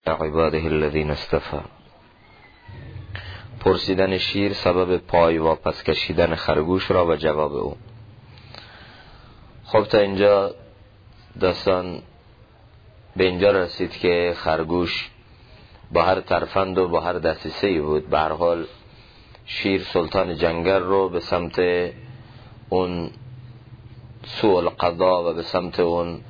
عباده الذین اصطفى. پرسیدن شیر سبب پای واپس کشیدن خرگوش را و جواب او. خب تا اینجا داستان به اینجا رسید که خرگوش با هر ترفند و با هر دسیسه‌ای بود به هر حال شیر سلطان جنگل رو به سمت اون سوء القضا و به سمت اون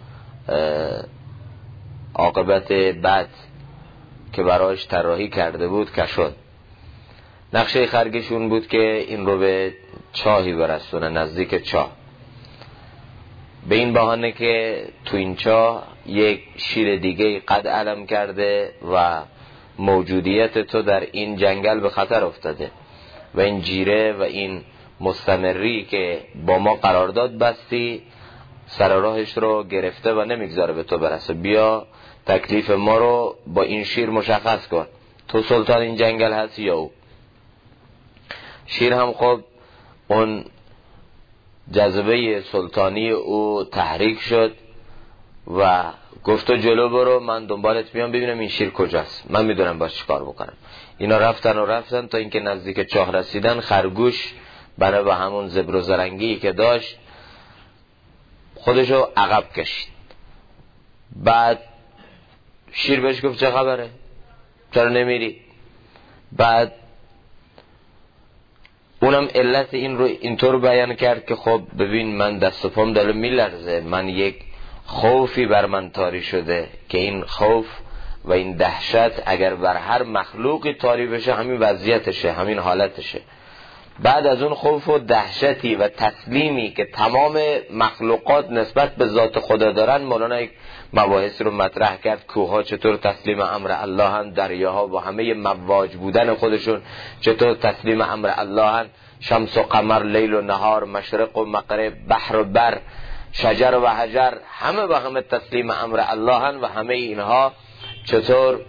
عاقبت بد که برایش طراحی کرده بود کشد. نقشه خرگوش اون بود که این رو به چاهی برسونه، نزدیک چاه، به این بهانه که تو این چاه یک شیر دیگه قد علم کرده و موجودیت تو در این جنگل به خطر افتاده و این جیره و این مستمری که با ما قرارداد بستی سر راهش رو گرفته و نمیگذاره به تو برسه. بیا تکلیف ما رو با این شیر مشخص کن، تو سلطان این جنگل هستی یا او؟ شیر هم خب اون جذبه سلطانی او تحریک شد و گفت تو جلو برو، من دنبالت میام ببینم این شیر کجاست، من میدونم باش چیکار بکنم. اینا رفتن تا اینکه نزدیک چاه رسیدن. خرگوش بنا به همون زبر و زرنگی که داشت خودشو عقب کشید. بعد شیر بهش گفت چه خبره، چرا نمیری؟ بعد اونم علت این رو اینطور بیان کرد که خب ببین من دست و پام داره میلرزه، من یک خوفی بر من طاری شده که این خوف و این دهشت اگر بر هر مخلوقی طاری بشه همین وضعیتشه، همین حالتشه. بعد از اون خوف و دهشتی و تسلیمی که تمام مخلوقات نسبت به ذات خدا دارن، مولانا یک مباحث رو مطرح کرد. کوها چطور تسلیم امر الله هن، دریاها با همه مواج بودن خودشون چطور تسلیم امر الله هن، شمس و قمر، لیل و نهار، مشرق و مغرب، بحر و بر، شجر و حجر، همه با همه تسلیم امر الله هن و همه اینها چطور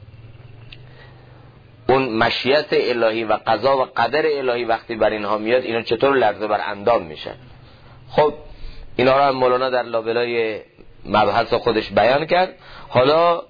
اون مشیت الهی و قضا و قدر الهی وقتی بر اینها میاد اینا چطور لرزه بر اندام میشن. خب اینا را مولانا در لابلای مبحث خودش بیان کرد. حالا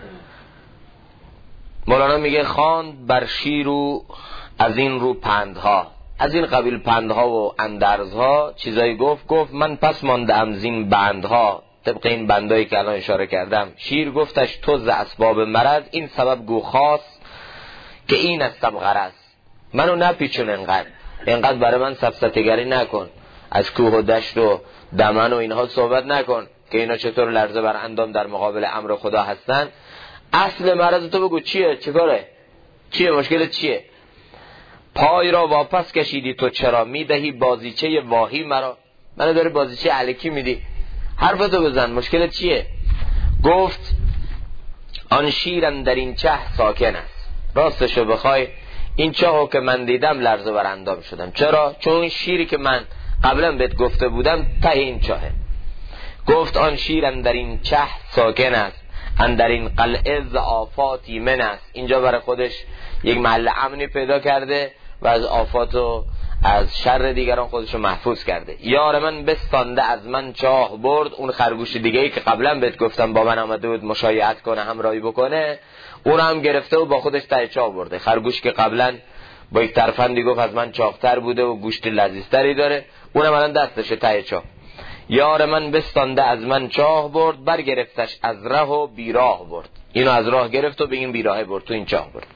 مولانا میگه خواند بر شیر و از این رو پندها، از این قبیل پندها و اندرزها چیزایی گفت من پس ماندم زین بندها، طبق این بندایی که الان اشاره کردم. شیر گفتش تو ز اسباب مرض، این سبب گو خاص که این استم غرض. منو نپیچون انقدر برای من سفسطه‌گری نکن، از کوه و دشت و دمن و اینها صحبت نکن که اینا چطور لرزه بر اندام در مقابل امر خدا هستن. اصل مرض تو بگو چیه، چیکاره، چیه مشکلت چیه؟ پای را واپس کشیدی تو چرا، میدهی بازیچه واهی مرا. منو داری بازیچه الکی میدی، حرفتو بزن، مشکلت چیه؟ گفت آن شیرن در این چه ساکن است. راستشو بخوای این چاهو که من دیدم لرزه بر اندام شدم. چرا؟ چون این شیری که من قبلا بهت گفته بودم ته این چاهه. گفت آن شیر اندر این چه ساکن است، اندر این قلعه ز آفات ایمن است. اینجا برای خودش یک محل امنی پیدا کرده و از آفات و از شر دیگران خودشو محفوظ کرده. یار من بستانده از من چاه برد. اون خرگوش دیگه‌ای که قبلا بهت گفتم با من آمده بود مشایعت کنه، همراهی بکنه، اون هم گرفته و با خودش ته چاه برده. خرگوش که قبلا با یک ترفندی گفت از من چاق‌تر بوده و گوشت لذیذتری داره، اونم الان دستشه ته چاه. یار من بستانده از من چاه برد، برگرفتش از ره و بیراه برد. اینو از راه گرفت و به این بیراه برد، تو این چاه برد.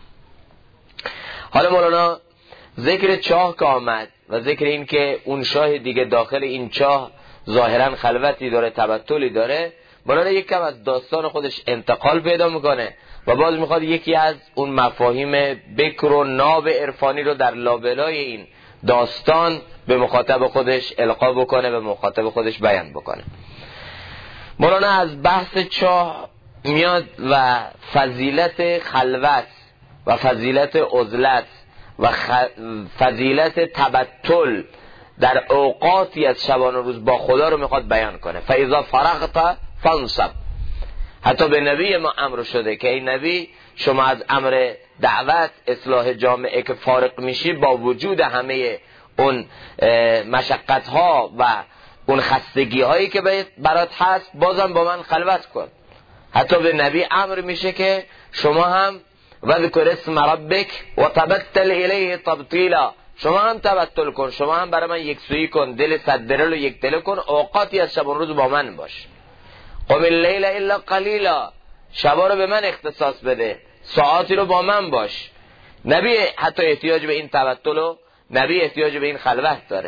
حالا مولانا ذکر چاه که آمد و ذکر این که اون شاه دیگه داخل این چاه ظاهرا خلوتی داره، تبتلی داره، مولانا یک کم از داستان خودش انتقال پیدا میکنه و باز میخواد یکی از اون مفاهیم بکر و ناب عرفانی رو در لابلای این داستان به مخاطب خودش القا بکنه، به مخاطب خودش بیان بکنه. مولانا از بحث چاه میاد و فضیلت خلوت و فضیلت عزلت و فضیلت تبتل در اوقاتی از شبان و روز با خدا رو میخواد بیان کنه. فاذا فرغت فانصب. حتی به نبی ما امر شده که ای نبی شما از امر دعوت اصلاح جامعه که فارغ میشی، با وجود همه اون مشقت ها و اون خستگی هایی که برات هست، بازم با من خلوت کن. حتی به نبی امر میشه که شما هم وذکر اسم ربک و تبتل الیه تبتیلا، شما هم تبتل کن، شما هم برای من یک سویی کن، دل صد دل رو یک دل کن، اوقاتی از شب و روز با من باش. قم اللیل الا قلیلا، شبا رو به من اختصاص بده، ساعاتی رو با من باش. نبی حتی احتیاج به این تبتل و نبی احتیاج به این خلوت داره.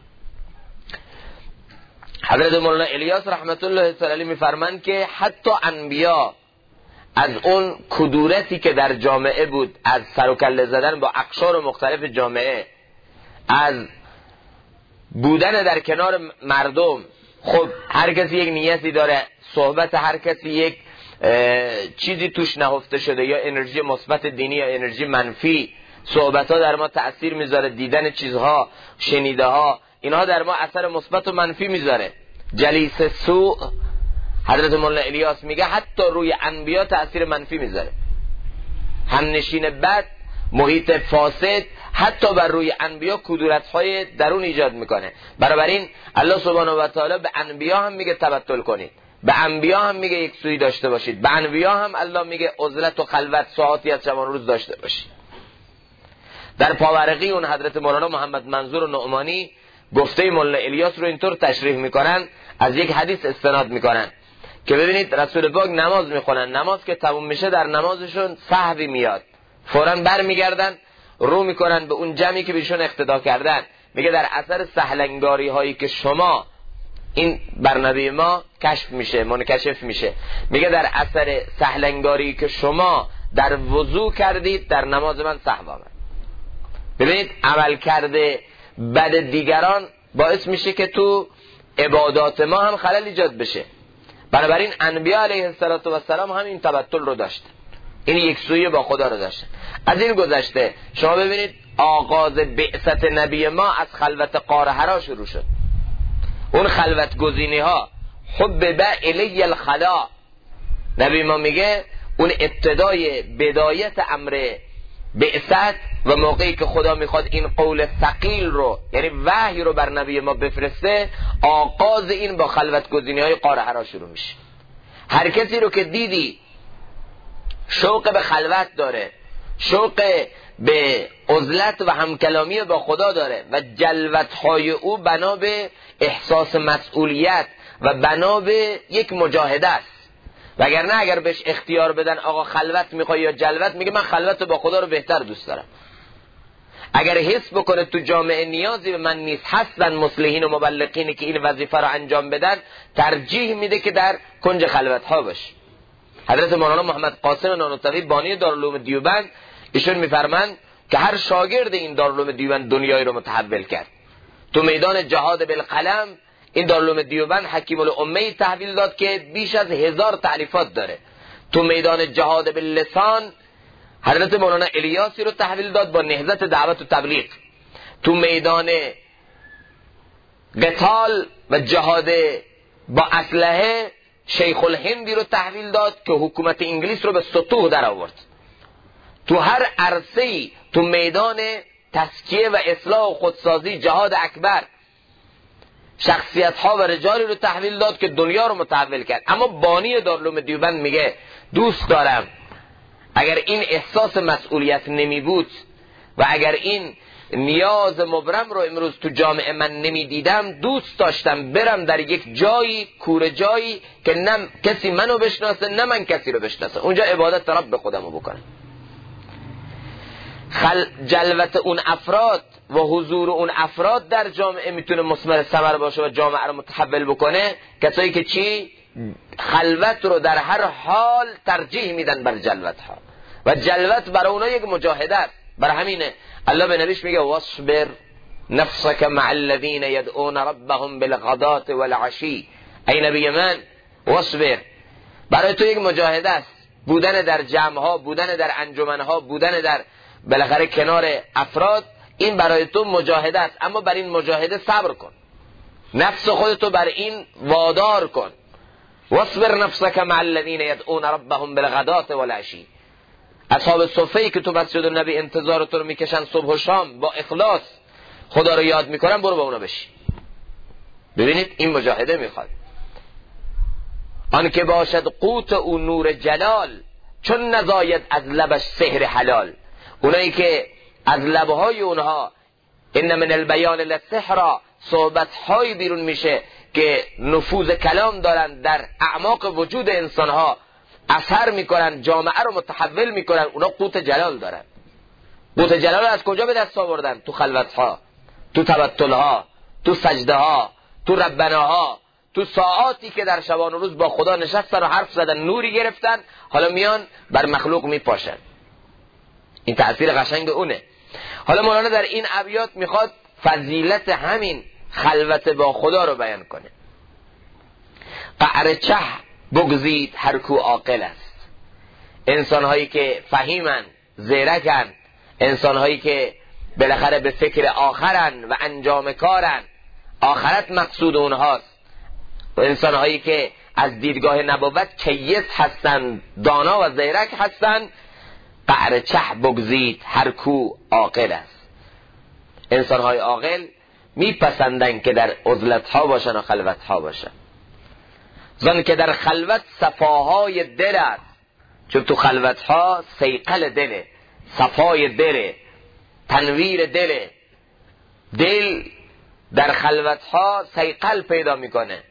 حضرت مولانا الیاس رحمت الله تعالی میفرمند که حتی انبیا از اون کدورتی که در جامعه بود، از سر و کله زدن با اقشار مختلف جامعه، از بودن در کنار مردم، خب هر کسی یک نیتی داره، صحبت هر کسی یک چیزی توش نهفته شده، یا انرژی مثبت دینی یا انرژی منفی، صحبت ها در ما تأثیر میذاره، دیدن چیزها، شنیده ها، اینها در ما اثر مثبت و منفی میذاره. جلیس سوء، حضرت مولانا الیاس میگه حتی روی انبیا تأثیر منفی میذاره. همنشین بد، محیط فاسد حتی بر روی انبیا کدورت‌های درون ایجاد میکنه. بنابراین الله سبحانه و تعالی به انبیا هم میگه تبتل کنید، به انبیا هم میگه یک سوی داشته باشید، به انبیا هم الله میگه عزلت و خلوت ساعتی از شبان روز داشته باشید. در پاورقی اون حضرت مولانا محمد منظور نعمانی گفته مولانا الیاس رو اینطور تشریح میکنن، از یک حدیث استناد میکنن که ببینید رسول پاک نماز میخونن، نماز که تموم میشه در نمازشون سهوی میاد، فوراً برمیگردن رو میکنن به اون جمعی که بهشون اقتدا کردن. میگه در اثر سهلنگاری هایی که شما، این برنامه ما کشف میشه، منکشف میشه، میگه در اثر سهلنگاری که شما در وضو کردید در نماز من سهو آمد. ببینید عمل کرده بد دیگران باعث میشه که تو عبادات ما هم خلل ایجاد بشه. بنابراین انبیا علیه السلام هم این تبتل رو داشتن، این یک سویه با خدا رو داشتن. از این گذشته شما ببینید آغاز بعثت نبی ما از خلوت غار حرا شروع شد. اون خلوت گزینی ها حبب الی الخلا، نبی ما میگه اون ابتدای بدایت امر بعثت و موقعی که خدا میخواد این قول ثقیل رو، یعنی وحی رو بر نبی ما بفرسته، آغاز این با خلوت گزینی های غار حرا شروع میشه. هر کسی رو که دیدی شوق به خلوت داره، شوق به عزلت و همکلامی با خدا داره و جلوت‌های او بنا به احساس مسئولیت و بنا به یک مجاهده است، وگرنه اگر بهش اختیار بدن آقا خلوت میخوای یا جلوت، میگه من خلوت با خدا رو بهتر دوست دارم. اگر حس بکنه تو جامعه نیازی به من نیست، هستن مصلحین و مبلغینی که این وظیفه رو انجام بدن، ترجیح میده که در کنج خلوت ها باشه. حضرت مولانا محمد قاسم نانوتوی بانی دارالعلوم دیوبند ایشون میفرمند که هر شاگرد این دارالعلوم دیوبند دنیایی رو متحول کرد. تو میدان جهاد بالقلم این دارالعلوم دیوبند حکیم الامه تحویل داد که بیش از 1000 تألیفات داره. تو میدان جهاد باللسان حضرت مولانا الیاسی رو تحویل داد با نهضت دعوت و تبلیغ. تو میدان قتال و جهاد با اسلحه شیخ الهندی رو تحویل داد که حکومت انگلیس رو به سطوح در آورد. تو هر عرصه‌ای تو میدان تزکیه و اصلاح و خودسازی جهاد اکبر شخصیت ها و رجالی رو تحویل داد که دنیا رو متحول کرد. اما بانی دارالعلوم دیوبند میگه دوست دارم اگر این احساس مسئولیت نمی بود و اگر این نیاز مبرم رو امروز تو جامعه من نمی دیدم، دوست داشتم برم در یک جایی، کوره جایی که نه کسی منو بشناسه نه من کسی رو بشناسه، اونجا عبادت رب خودمو بکنم. جلوت اون افراد و حضور اون افراد در جامعه میتونه مثمر ثمر باشه و جامعه رو متحول بکنه. کسایی که چی؟ خلوت رو در هر حال ترجیح میدن بر جلوت ها و جلوت برای اونا یک مجاهده است. برای همینه الله به نبیش میگه واصبر نفسك مع الذين يدعون ربهم بالغداة والعشي. ای نبی من واصبر، برای تو یک مجاهده است، بودن در جمع ها، بودن در انجمن ها، بودن در بالاخره کنار افراد، این برای تو مجاهده است، اما بر این مجاهده صبر کن، نفس خودتو بر این وادار کن. واصبر نفسك مع الذين يدعون ربهم بالغداة والعشي. اصحاب صفه‌ای که تو مسجد النبی انتظار تو رو میکشن صبح و شام با اخلاص خدا رو یاد میکنن، برو با اونا بشی. ببینید این مجاهده میخواد. آن که باشد قوت او نور جلال، چون نزاید از لبش سحر حلال. اونایی که از لبهای اونها ان من البیان للسحر صحبت‌های بیرون میشه که نفوذ کلام دارن، در اعماق وجود انسانها اثر میکنن، جامعه رو متحول میکنن، اونا قوت جلال دارن. قوت جلال از کجا به دست آوردن؟ تو خلوتها، تو تبتلها، تو سجدهها، تو ربناها، تو ساعاتی که در شبان و روز با خدا نشستن و حرف زدن، نوری گرفتن، حالا میان بر مخلوق میپاشن. این تأثیر قشنگ اونه. حالا مولانا در این ابیات میخواد فضیلت همین خلوت با خدا رو بیان کنه. قعر چه بگزید هر کو عاقل است. انسانهایی که فهیمن، زیرکن، انسانهایی که بالاخره به فکر آخرن و انجام کارن، آخرت مقصود اونهاست، انسانهایی که از دیدگاه نبوت کیس هستن، دانا و زیرک هستن. قعر چه بگزید هر کو عاقل است. انسانهای عاقل میپسندن که در عزلتها باشن و خلوتها باشن، زن که در خلوت صفاهای دل است. چون تو خلوتها سیقل دله، صفای دله، تنویر دله. دل در خلوتها سیقل پیدا میکنه.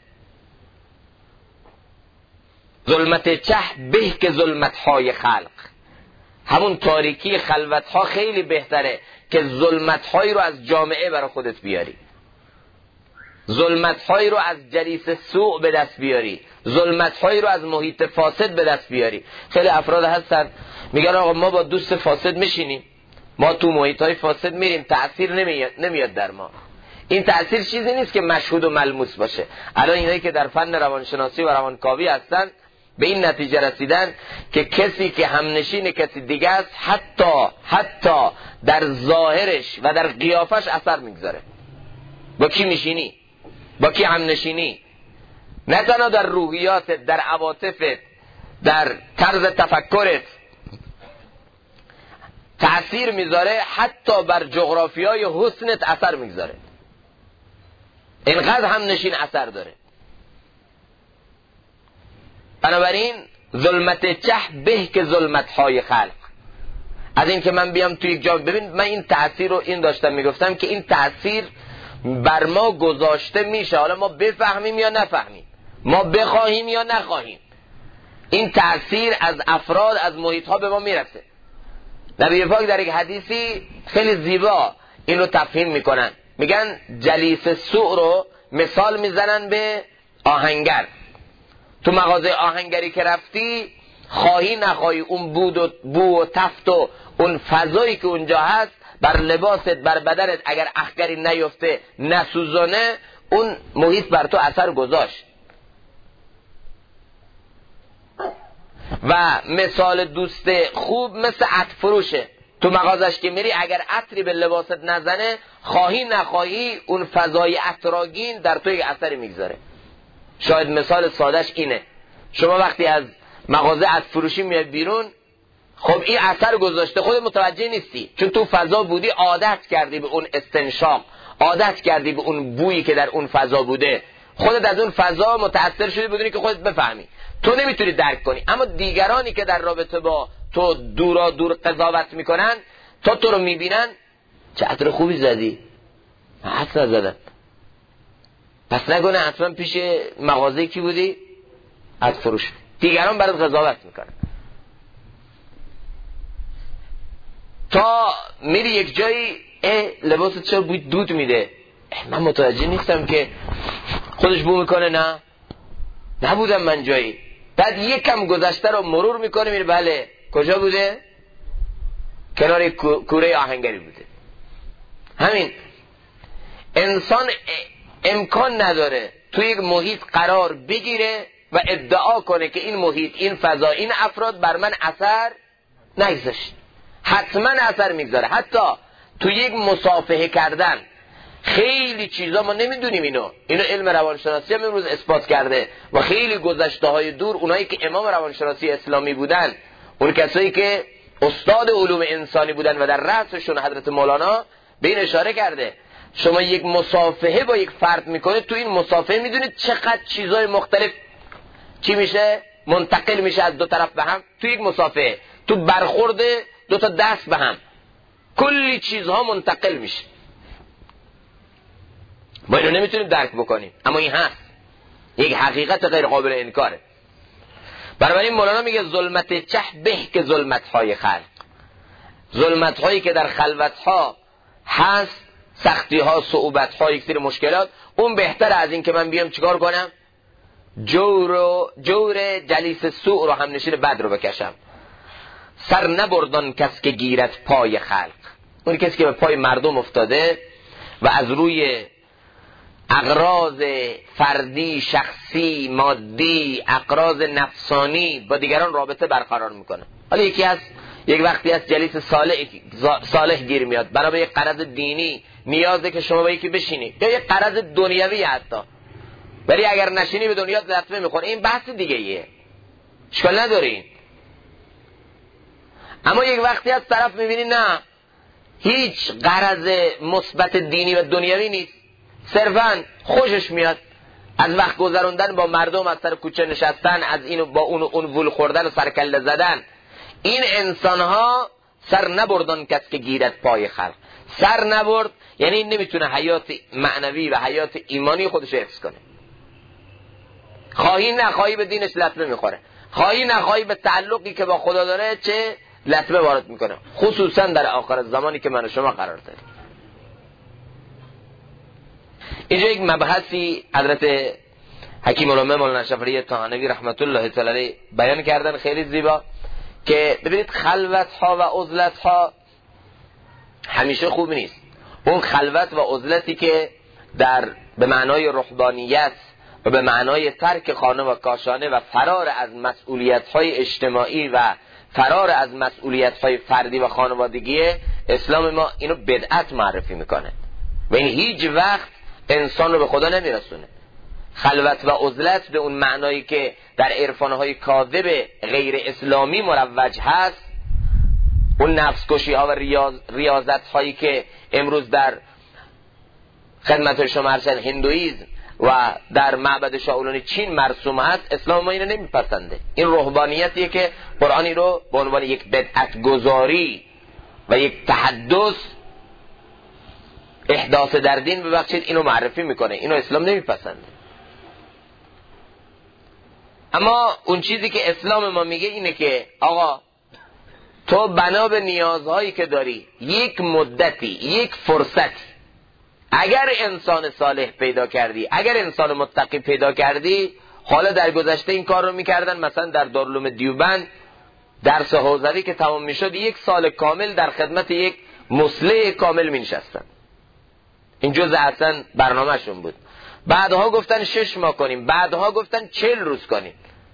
ظلمت چه به که ظلمتهای خلق. همون تاریکی خلوتها خیلی بهتره که ظلمتهایی رو از جامعه برای خودت بیاری، ظلمتهایی رو از جلیس سوء به دست بیاری، ظلمتهایی رو از محیط فاسد به دست بیاری. خیلی افراد هستن میگن آقا ما با دوست فاسد میشینیم، ما تو محیطهای فاسد میریم، تأثیر نمیاد در ما. این تأثیر چیزی نیست که مشهود و ملموس باشه. الان اینایی که در فن روانشناسی و روانکاوی هستن به این نتیجه رسیدن که کسی که همنشین کسی دیگه است حتی در ظاهرش و در قیافش اثر میگذاره. با کی میشینی، با کی همنشینی، نه تنها در روحیاتت، در عواطفت، در طرز تفکرت تأثیر میذاره، حتی بر جغرافیای حسنت اثر میگذاره. اینقدر همنشین اثر داره. بنابراین ظلمت چه به که ظلمتهای خلق. از این که من بیام توی یک جا، ببین من این تأثیر رو این داشتم میگفتم که این تأثیر بر ما گذاشته میشه، حالا ما بفهمیم یا نفهمیم، ما بخواهیم یا نخواهیم، این تأثیر از افراد، از محیط ها به ما میرسه. نبی پاک در یک حدیثی خیلی زیبا این رو تفهیم میکنن، میگن جلیس سوء رو مثال میزنن به آهنگر. تو مغازه آهنگری که رفتی، خواهی نخواهی اون بو و تفت و اون فضایی که اونجا هست بر لباست، بر بدنت اگر اخگری نیفته، نسوزانه، اون محیط بر تو اثر گذاشت. و مثال دوست خوب مثل عطر فروشه. تو مغازش که میری اگر عطری به لباست نزنه، خواهی نخواهی اون فضای عطرآگین در تو یک اثری میگذاره. شاید مثال سادهش اینه، شما وقتی از مغازه عطر فروشی میاد بیرون، خب این اثر گذاشته، خود متوجه نیستی، چون تو فضا بودی، عادت کردی به اون استنشاق، عادت کردی به اون بویی که در اون فضا بوده، خودت از اون فضا متأثر شدی بدونی که خودت بفهمی، تو نمیتونی درک کنی. اما دیگرانی که در رابطه با تو دورا دور قضاوت میکنن، تا تو رو میبینن، چه عطر خوبی زدی، عطر زدن، پس نگونه حتما پیش مغازه کی بودی؟ عطر فروش. دیگران برات قضاوت میکنن تا میری یک جایی، لباست چرا بوی دود میده، من متوجه نیستم که خودش بو میکنه، نه نبودم من جایی. بعد یکم گذشته رو مرور میکنه، میره بله کجا بوده؟ کنار کوره آهنگری بوده. همین انسان امکان نداره توی یک محیط قرار بگیره و ادعا کنه که این محیط، این فضا، این افراد بر من اثر نگذاشت. حتما اثر میگذاره. حتی توی یک مصافحه کردن خیلی چیزا ما نمیدونیم، اینو علم روانشناسی هم امروز اثبات کرده و خیلی گذشته های دور اونایی که امام روانشناسی اسلامی بودن، اون کسایی که استاد علوم انسانی بودن و در رأسشون حضرت مولانا، به این اشاره کرده شما یک مصافحه با یک فرد میکنید، تو این مصافحه میدونید چقدر چیزای مختلف چی میشه؟ منتقل میشه از دو طرف به هم تو یک مسافه، تو برخورد دو تا دست به هم کلی چیزها منتقل میشه. ما اینو نمیتونیم درک بکنیم، اما این هست، یک حقیقت غیر قابل انکاره. بنابراین مولانا میگه ظلمت چه به که ظلمت های خلق، ظلمت هایی که در خلوت ها هست، سختی ها، صعوبت ها، یک سری مشکلات، اون بهتر از این که من بیام چیکار کنم؟ جور جلیس سوء رو، هم نشین بد رو بکشم. سر نبردان کس که گیرد پای خلق، اون کسی که به پای مردم افتاده و از روی اغراض فردی، شخصی، مادی، اغراض نفسانی با دیگران رابطه برقرار میکنه. حالا یک وقتی از جلیس صالح گیر میاد، برای یک غرض دینی نیازه که شما با یکی بشینی، یا یک غرض دنیوی حتی، ولی اگر نشینی به دنیا لطمه میخوره، این بحث دیگه ایه، اشکال ندارین. اما یک وقتی از طرف میبینی نه، هیچ غرض مثبت دینی و دنیوی نیست، صرفاً خوشش میاد از وقت گذروندن با مردم، از سر کوچه نشستن، از اینو با اون وول خوردن و سرکله زدن. این انسانها سر نبردن کس که گیرد پای خلق. سر نبرد یعنی نمیتونه حیات معنوی و حیات ایمانی خودش حفظ کنه. خواهی نخواهی به دینش لطمه میخوره، خواهی نخواهی به تعلقی که با خدا داره چه لطمه وارد میکنه، خصوصا در آخر زمانی که من و شما قرار داریم. اینجا یک مبحثی حضرت حکیم الامه مولانا شفیعی طحانوی رحمت الله تعالی علیه بیان کردن خیلی زیبا، که ببینید خلوت ها و عزلت ها همیشه خوب نیست. اون خلوت و عزلتی که به معنای رهبانیت و به معنای ترک خانه و کاشانه و فرار از مسئولیت های اجتماعی و فرار از مسئولیت های فردی و خانوادگی، اسلام ما اینو بدعت معرفی میکنه و این هیچ وقت انسان رو به خدا نمیرسونه. خلوت و عزلت به اون معنایی که در عرفانهای کاذب غیر اسلامی مروج هست، اون نفس کشی ها و ریاضت هایی که امروز در خدمت شما ارشد هندویزم و در معبد شاولانی چین مرسوم هست، اسلام ما اینو نمیپسنده. این رهبانیتیه که قرآنی رو به عنوان یک بدعت گذاری و یک تحدث احداث در دین ببخشید اینو معرفی میکنه، اینو اسلام نمیپسنده. اما اون چیزی که اسلام ما میگه اینه که آقا تو بنا به نیازهایی که داری، یک مدتی، یک فرصتی، اگر انسان صالح پیدا کردی، اگر انسان متقی پیدا کردی، حالا در گذشته این کار رو میکردن، مثلا در دارالعلوم دیوبند درس حوزوی که تمام میشد 1 سال کامل در خدمت یک مصلح کامل مینشستن، این جزء اصلا برنامهشون بود. بعدها گفتن 6 ماه کنیم، بعدها گفتن 40 روز کنیم.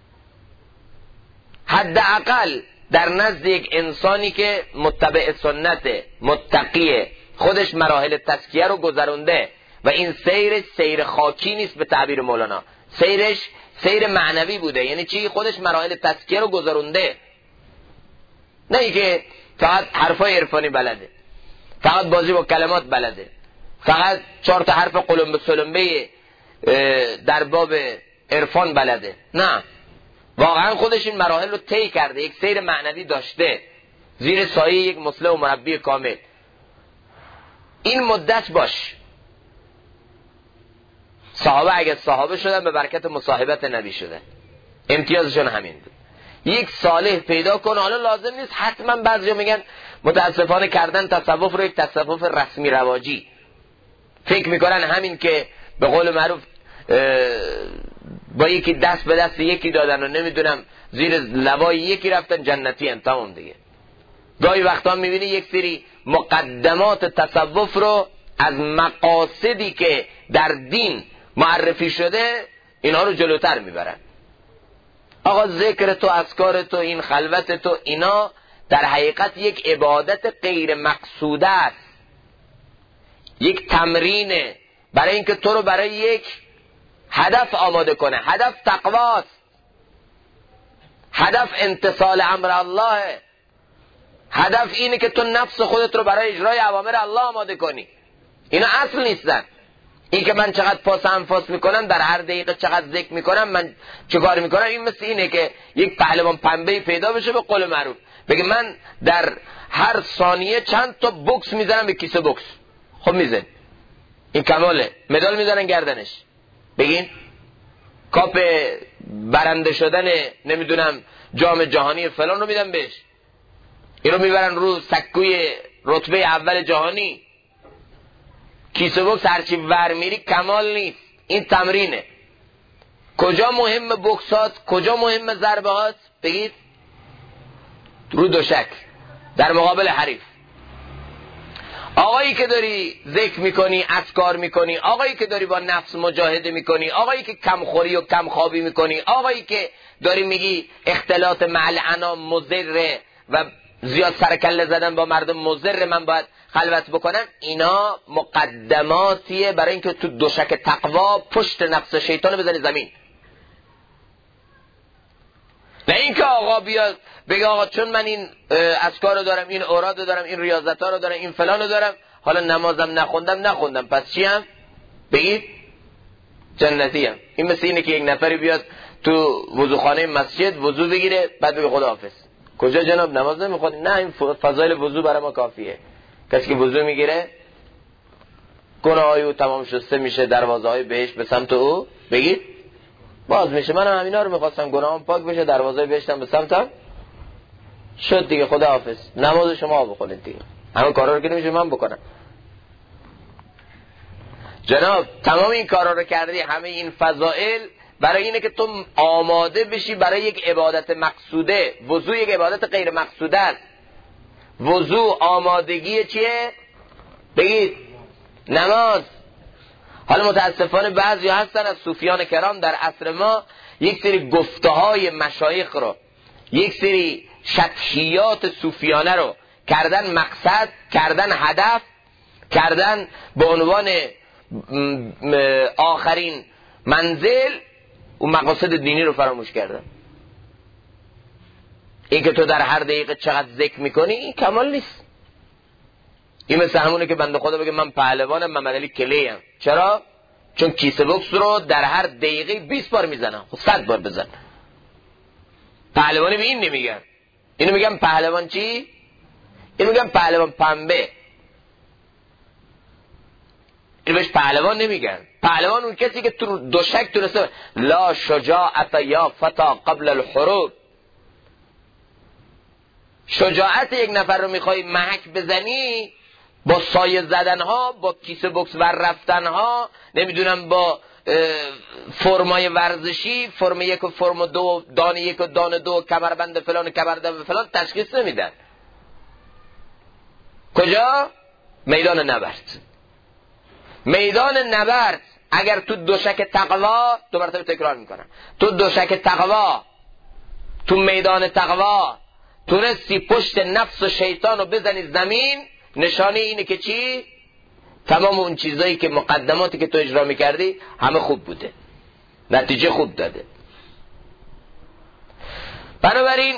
حداقل در نزد یک انسانی که متبع سنت، متقیه، خودش مراحل تزکیه رو گذرونده و این سیرش سیر خاکی نیست به تعبیر مولانا، سیرش سیر معنوی بوده. یعنی چی؟ خودش مراحل تزکیه رو گذرونده، نه ای که فقط حرفای عرفانی بلده، فقط بازی با کلمات بلده، فقط 4 تا حرف قلمبه سلمبه در باب عرفان بلده. نه، واقعا خودش این مراحل رو طی کرده، یک سیر معنوی داشته زیر سایه یک مصلح و مربی کامل. این مدت باش. صحابه اگه صحابه شدن به برکت مصاحبت نبی شدن، امتیازشون همین بود. یک صالح پیدا کن. حالا لازم نیست حتما، بعضیا میگن متاسفانه کردن تصوف رو یک تصوف رسمی رواجی، فکر میکنن همین که به قول معروف با یکی دست به دست یکی دادن و نمیدونم زیر لوای یکی رفتن جنتی ان، تمام دیگه. گاهی وقتا میبینی یک سری مقدمات تصوف رو از مقاصدی که در دین معرفی شده اینا رو جلوتر میبرن. آقا ذکر تو، اذکار تو، این خلوت تو، اینا در حقیقت یک عبادت غیر مقصوده است، یک تمرینه برای اینکه تو رو برای یک هدف آماده کنه. هدف تقواست، هدف امتثال امر الله، هدف اینه که تو نفس خودت رو برای اجرای اوامر الله آماده کنی. اینا اصل نیستن، این که من چقدر پاس انفاس میکنم، در هر دقیقه چقدر ذکر میکنم، من چه کار میکنم، این مثل اینه که یک پهلوان پنبه پیدا بشه به قول معروف بگه من در هر ثانیه چند تا بوکس میزنم به کیسه بوکس. خب میزن، این کماله. مدال میزنن گردنش، بگین کاپ برنده شدن نمیدونم جام جهانی فلان رو میدن بهش، این رو میبرن رو سکوی رتبه اول جهانی. کیسه بوکس هرچی ور میری کمال نیست، این تمرینه. کجا مهم بوکسات، کجا مهم ضربه هات؟ بگید رو دوشک در مقابل حریف. آقایی که داری ذکر میکنی، اذکار میکنی، آقایی که داری با نفس مجاهده میکنی، آقایی که کمخوری و کمخوابی میکنی، آقایی که داری میگی اختلاط مع الانام مضره و زیاد سرکله زدن با مردم مضره، من باید خلوت بکنم، اینا مقدماتیه برای اینکه تو دوشک تقوا پشت نفس شیطان بزنی زمین. نه اینکه آقا بیاد بگه آقا چون من این اذکار رو دارم، این اوراد رو دارم، این ریاضت ها رو دارم، این فلان رو دارم، حالا نمازم نخوندم پس چی هم؟ بگید جنتی هم. این مثل اینه که یک نفری بیاد تو وضوخانه مسجد وضو بگیره بعد بگه خداحافظ. کجا جناب نماز نمیخونی؟ نه این فضایل وضو برای ما کافیه. کسی که وضو میگیره گناهای او تمام شسته میشه، دروازه های بهشت به سمت او بگید باز میشه. من همینا رو میخواستم گناهام پاک بشه، دروازه بهشتم به سمتم شد دیگه، خداحافظ. نماز شما بخونید دیگه، همه کارا رو که نمیشه من بکنم. جناب تمام این کارا رو کردی، همه این فضائل برای اینه که تو آماده بشی برای یک عبادت مقصوده. وضو یک عبادت غیر مقصوده است. وضو آمادگی چیه؟ بگید نماز. حالا متاسفانه بعضی هستن از صوفیان کرام در عصر ما یک سری گفته های مشایخ رو، یک سری شطحیات صوفیانه رو کردن مقصد، کردن هدف، کردن به عنوان آخرین منزل و مقاصد دینی رو فراموش کردن. این که تو در هر دقیقه چقدر ذکر میکنی این کمال نیست. این مثل همونه که بنده خدا بگه من پهلوانم، محمد علی کلیم. چرا؟ چون کیسه بوکس رو در هر دقیقه 20 بار میزنم. خب 100 بار بزن. پهلوانی به این نمیگن. اینو میگن پهلوان چی؟ اینو میگن پهلوان پنبه. اینو بهش پهلوان نمیگن. پهلوان اون کسی که تو دوشک تونسته لا شجاعت یا فتا قبل الحروب. شجاعت یک نفر رو میخوای محک بزنی با سایه زدنها، با کیسه بوکس ور رفتنها، نمیدونم با فرمای ورزشی، فرم 1 و فرم 2، دانه 1 و دانه 2، کمربند فلان و کمربند فلان تشخیص نمیدن. کجا؟ میدان نبرد. میدان نبرد اگر تو دوشک تقوا، دو مرتبه تکرار میکنم، تو دوشک تقوا، تو میدان تقوا تونستی پشت نفس و شیطان رو بزنی زمین، نشانه اینه که چی؟ تمام اون چیزایی که مقدماتی که تو اجرا میکردی همه خوب بوده، نتیجه خوب داده. بنابراین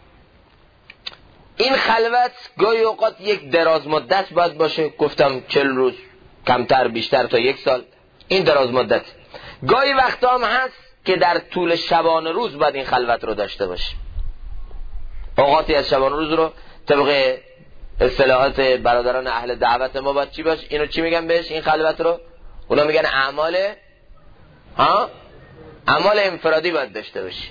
این خلوت گاهی اوقات یک دراز مدت باید باشه. گفتم 40 روز، کمتر بیشتر تا 1 سال، این دراز مدت. گاهی وقتا هم هست که در طول شبانه روز باید این خلوت رو داشته باشه. اوقاتی از شبانه روز رو طبق اصطلاحات برادران اهل دعوت ما باید چی باشه؟ اینو چی میگن بهش این خلوت رو؟ اونا میگن اعمال انفرادی باید داشته باشی.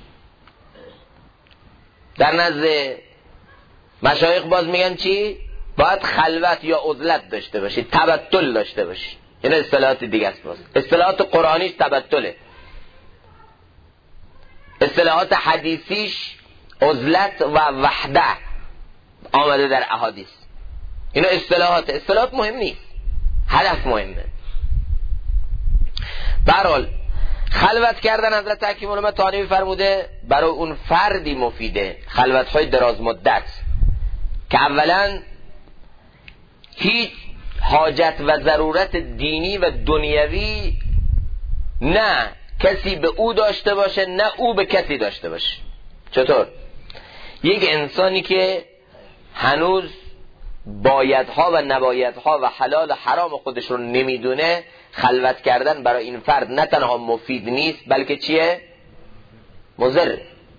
در نزد مشایخ باز میگن چی؟ باید خلوت یا عزلت داشته باشی، تبتل داشته باشی. این اصطلاحات دیگه است. باز اصطلاحات قرآنیش تبتله، اصطلاحات حدیثیش عزلت و وحده آمده در احادیث. اینا اصطلاحات مهم نیست، هدف مهمه. به هر حال خلوت کردن حضرت حکیم علامه طحاوی فرموده برای اون فردی مفیده، خلوت‌های دراز مدت، که اولا هیچ حاجت و ضرورت دینی و دنیوی نه کسی به او داشته باشه نه او به کسی داشته باشه. چطور؟ یک انسانی که هنوز بایدها و نبایدها و حلال و حرام خودش رو نمیدونه، خلوت کردن برای این فرد نه تنها مفید نیست بلکه چیه؟ مضر.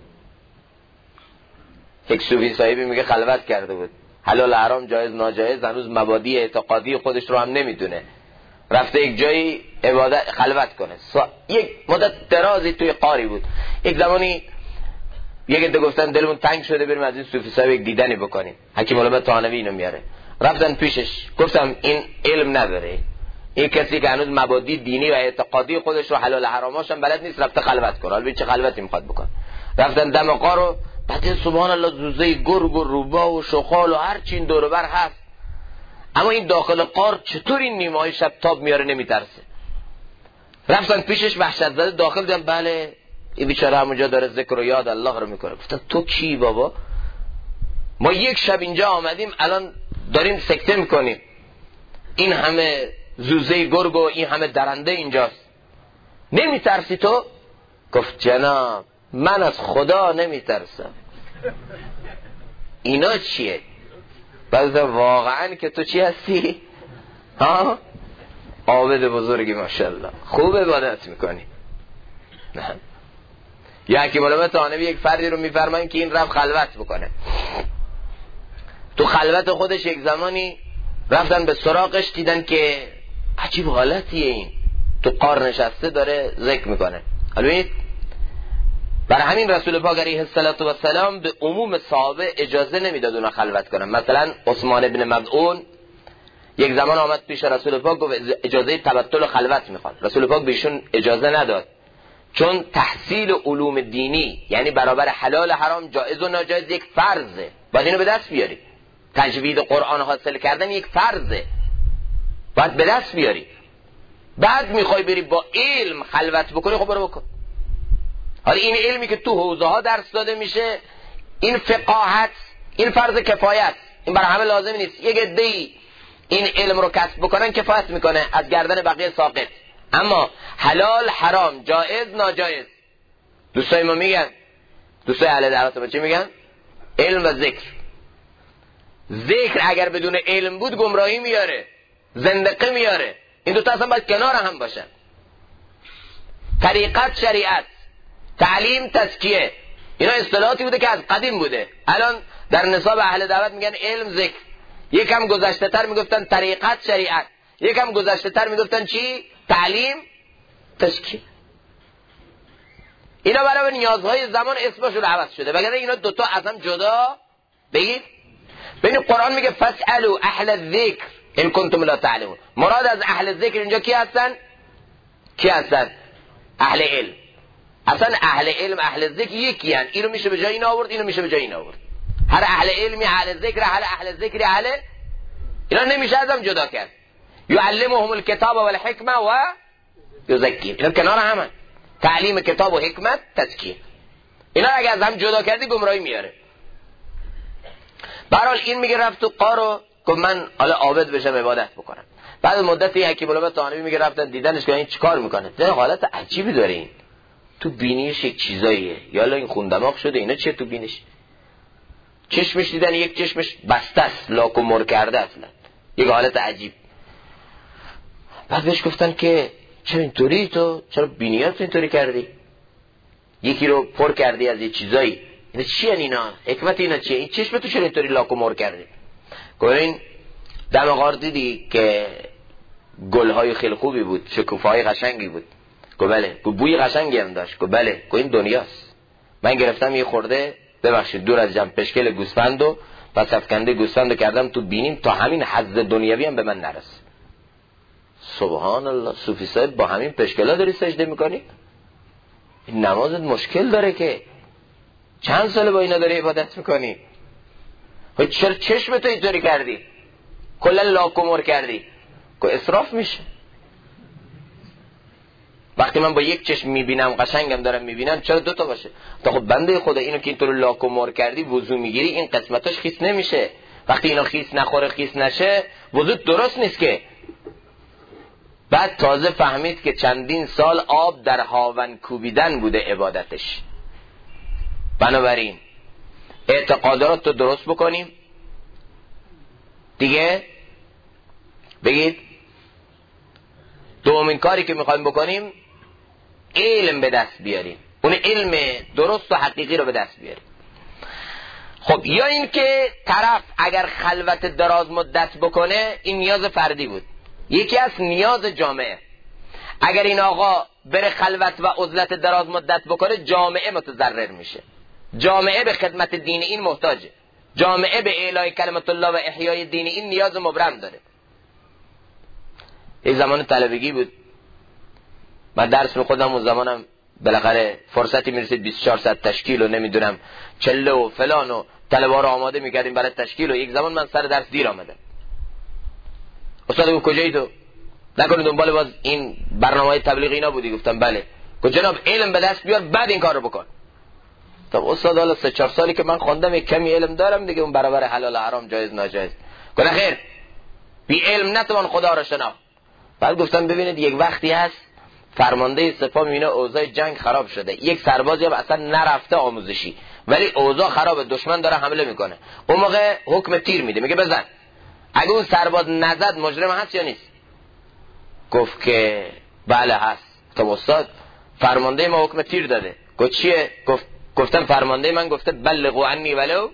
یک صوفی صاحبی میگه خلوت کرده بود، حلال حرام جایز ناجایز هنوز مبادی اعتقادی خودش رو هم نمیدونه، رفته یک جایی عبادت خلوت کنه. یک مدت درازی توی قاری بود. یک زمانی یک عده گفتن دلمون تنگ شده بریم از این صوفی صاحب یک دیدنی بکنیم، حکیم علامه طحاوی اینو میاره. رفتن پیشش، گفتم این علم نداره، این کسی که هنوز مبادی دینی و اعتقادی خودش رو حلال حراماش هم بلد نیست، رفته خلوت کنه. حالا چه خلوتی میخواد بکنه؟ رفتن دم قار رو، بعد سبحان الله زوزه گرگ و روبا و شخال و هر چی این دور و بر هست، اما این داخل قار چطور این نیمه‌های شب تاب میاره نمیترسه. رفتن پیشش وحشت زده داخل، دیدن بله این بیچاره همونجا داره ذکر و یاد الله رو میکنه. گفتن تو کی بابا؟ ما یک شب اینجا آمدیم الان داریم سکته میکنیم، این همه زوزه گرگ و این همه درنده اینجاست، نمیترسی تو؟ گفت جناب من از خدا نمیترسم. اینا چیه؟ بعد واقعا که تو چی هستی؟ ها؟ عابد بزرگی ماشاءالله، خوب عبادت میکنی. نه یا حکیم علامه طحاوی یک فردی رو میفرمایند که این رفت خلوت بکنه. تو خلوت خودش یک زمانی رفتن به سراغش، دیدن که عجیب حالتیه، این تو قار نشسته داره ذکر میکنه. ببینید برای همین رسول پاک علیه السلام به عموم صحابه اجازه نمیداد اونا خلوت کنن. مثلا عثمان ابن مظعون یک زمان آمد پیش رسول پاک گفت اجازه تبتل خلوت میخواد. رسول پاک بهشون اجازه نداد، چون تحصیل علوم دینی یعنی برابر حلال حرام جایز و ناجایز یک فرضه، باید اینو به دست بیاری. تجوید قرآن حاصل کردن یک فرضه، باید به دست بیاری. بعد میخوای بری با علم خلوت بکنی، خب برو بکن. حالا این علمی که تو حوزه ها درس داده میشه، این فقاهت، این فرض کفایت، این برای همه لازم نیست. یک عده‌ای این علم رو کسب بکنن کفایت میکنه، از گردن بقیه ساقط. اما حلال حرام جایز ناجایز، دوستای ما میگن، دوستای اهل دعوت ما چی میگن؟ علم و ذکر. ذکر اگر بدون علم بود گمراهی میاره، زندقه میاره. این دوتا اصلا باید کنار هم باشن. طریقت شریعت، تعلیم تزکیه، اینا اصطلاحاتی بوده که از قدیم بوده. الان در نصاب اهل دعوت میگن علم ذکر. یکم گذشته تر میگفتن طریقت شریعت، یکم گذشته تر میگفتن چی؟ تعلیم تزکیه. اینا برای نیازهای زمان اسمشون عوض شده، وگرنه اینا دوتا از هم جدا بگید. ببین قرآن میگه فاسالوا اهل الذکر ان کنتم لا تعلمون. مراد از اهل ذکر اینجا کی هستن؟ کی هستن؟ اهل علم. اصلا اهل علم اهل ذکر یکی هن. اینو میشه به جای این آورد، اینو میشه به جای این آورد. هر اهل علمی اهل ذکر، اهل ذکر اهل، اینا نمیشه ازم جدا کرد. یعلمهم الکتاب والحکمه و یزکیهم، اینا کنار همن. تعلیم کتاب و حکمت تزکیه، اینا اگه از هم جدا کردی گمراهی میاره. برحال این میگه رفت تو قارو گفت من حالا عابد بشم عبادت بکنم. بعد مدتی حکیم علامه طحاوی میگه رفتن دیدنش که این چیکار میکنه. ده حالت عجیبی داره، این تو بینیش یک چیزاییه، یالا این خون دماغ شده، اینا چیه تو بینیش؟ چشمش دیدن یک چشمش بسته است، لاک و مر کرده اصلا، یک حالت عجیب. بعد بهش گفتن که چرا اینطوری، تو چرا بینیات اینطوری کردی؟ یکی رو پر کردی از یه چیزایی، اینا چیه؟ اینا حکمت اینا چیه؟ این چشم تو چرا اینطوری لاک و مر کردی؟ گفت این دم غار دیدی که گلهای خیلی خوبی بود، شکوفه‌های قشنگی بود. گفت بله. گفت بوی قشنگی هم داشت. گفت بله. گفت این دنیاست، من گرفتم یه خورده ببخشید دور از جمع پشکل گوسفندو پس افکنده گوسفندو کردم تو بینیم تا همین حظ دنیوی هم به من نرسه. سبحان الله، صوفی صاحب با همین پشکلا داری سجده میکنی؟ این نمازت مشکل داره که چند ساله با اینا داری عبادت میکنی؟ چرا چشم تو اینطوری کردی؟ کلا لاک و مر کردی؟ که اسراف میشه. وقتی من با یک چشم میبینم قشنگم دارم میبینم، چرا دوتا باشه؟ تا خب بنده خدا اینو که اینطور لاک و مر کردی وضو میگیری، این قسمتاش خیس نمیشه. وقتی اینا خیس نخوره خیس نشه وضو درست نیست که. بعد تازه فهمید که چندین سال آب در هاون کوبیدن بوده عبادتش. بنابراین اعتقادات رو درست بکنیم، دیگه بگید. دومین کاری که میخوایم بکنیم علم به دست بیاریم، اون علم درست و حقیقی رو به دست بیاریم. خب یا این که طرف اگر خلوت دراز مدت بکنه، این نیاز فردی بود. یکی از نیاز جامعه، اگر این آقا بره خلوت و عزلت دراز مدت بکنه، جامعه متضرر میشه. جامعه به خدمت دین این محتاجه، جامعه به اعلای کلمت الله و احیای دین این نیاز مبرم داره. این زمان طلبگی بود، من درس میخوندم، اون زمانم بالاخره فرصتی میرسید 24 ساعت تشکیل و نمیدونم چله و فلان و طلبه رو آماده میکردیم برای تشکیل، و یک زمان من سر درس دیر آمدم. استاد گفت کجایی تو؟ نکنه دنبال باز این برنامه‌های تبلیغی اینا بودی؟ گفتم بله. گفت جناب علم به دست بیار بعد این کار رو بکن. خب استاد حالا 3-4 سالی که من خوندم یک کمی علم دارم دیگه، اون برابر حلال حرام جایز ناجایز. گفت خیر بی علم نتوان خدا را شناخت. بعد گفتم ببینید یک وقتی هست فرمانده سپاه میبینه اوضاع جنگ خراب شده، یک سربازی هم اصلا نرفته آموزشی ولی اوضاع خرابه، دشمن داره حمله میکنه، اون موقع حکم تیر میده، میگه بزن. اگه اون سرباز نزد مجرم هست یا نیست؟ گفت که بله هست. تو استاد فرمانده ما حکم تیر داده. گفت چیه؟ گفتم فرمانده من گفته بلغوا عنی ولو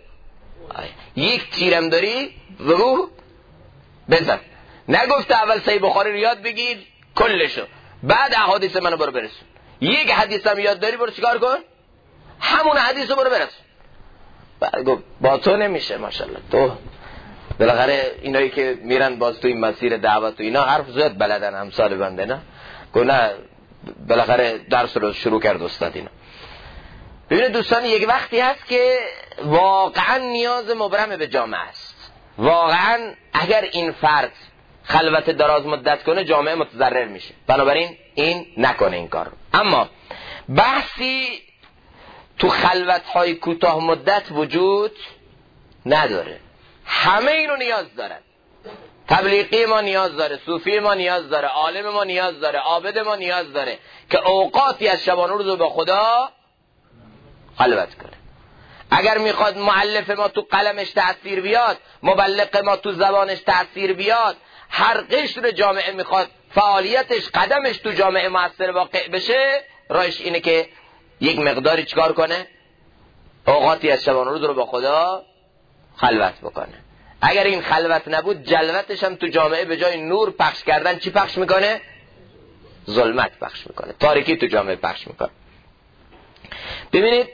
یک تیرم داری بگو بزن. نگفته اول صحیح بخاری رو یاد بگیر کلشو، بعد احادیث منو برو برسون. یک حدیث هم یاد داری برو چیکار کن؟ همون حدیث رو برو برسون. بعد گفت با تو نمیشه ماشاءالله، تو بالاخره اینایی که میرن باز تو این مسیر دعوت و اینا حرف زیاد بلدن امثال بنده، نه؟ گفت نه بالاخره درس رو شروع کرد استاد اینا. ببینید دوستان یک وقتی هست که واقعا نیاز مبرم به جامعه است. واقعا اگر این فرد خلوت دراز مدت کنه جامعه متضرر میشه، بنابراین این نکنه این کار. اما بحثی تو خلوت های کوتاه مدت وجود نداره، همه اینو نیاز دارن. تبلیغی ما نیاز داره، صوفی ما نیاز داره، عالم ما نیاز داره، عابد ما نیاز داره که اوقاتی از شبانه روز با خدا خلوت کنه. اگر میخواد مؤلف ما تو قلمش تأثیر بیاد، مبلغ ما تو زبانش تأثیر بیاد، هر قشر جامعه میخواد فعالیتش قدمش تو جامعه مؤثر واقع بشه، راهش اینه که یک مقداری چیکار کنه؟ اوقاتی از شبانه روز رو با خدا خلوت بکنه. اگر این خلوت نبود جلوتش هم تو جامعه به جای نور پخش کردن چی پخش میکنه؟ ظلمت پخش میکنه، تاریکی تو جامعه پخش میکنه. ببینید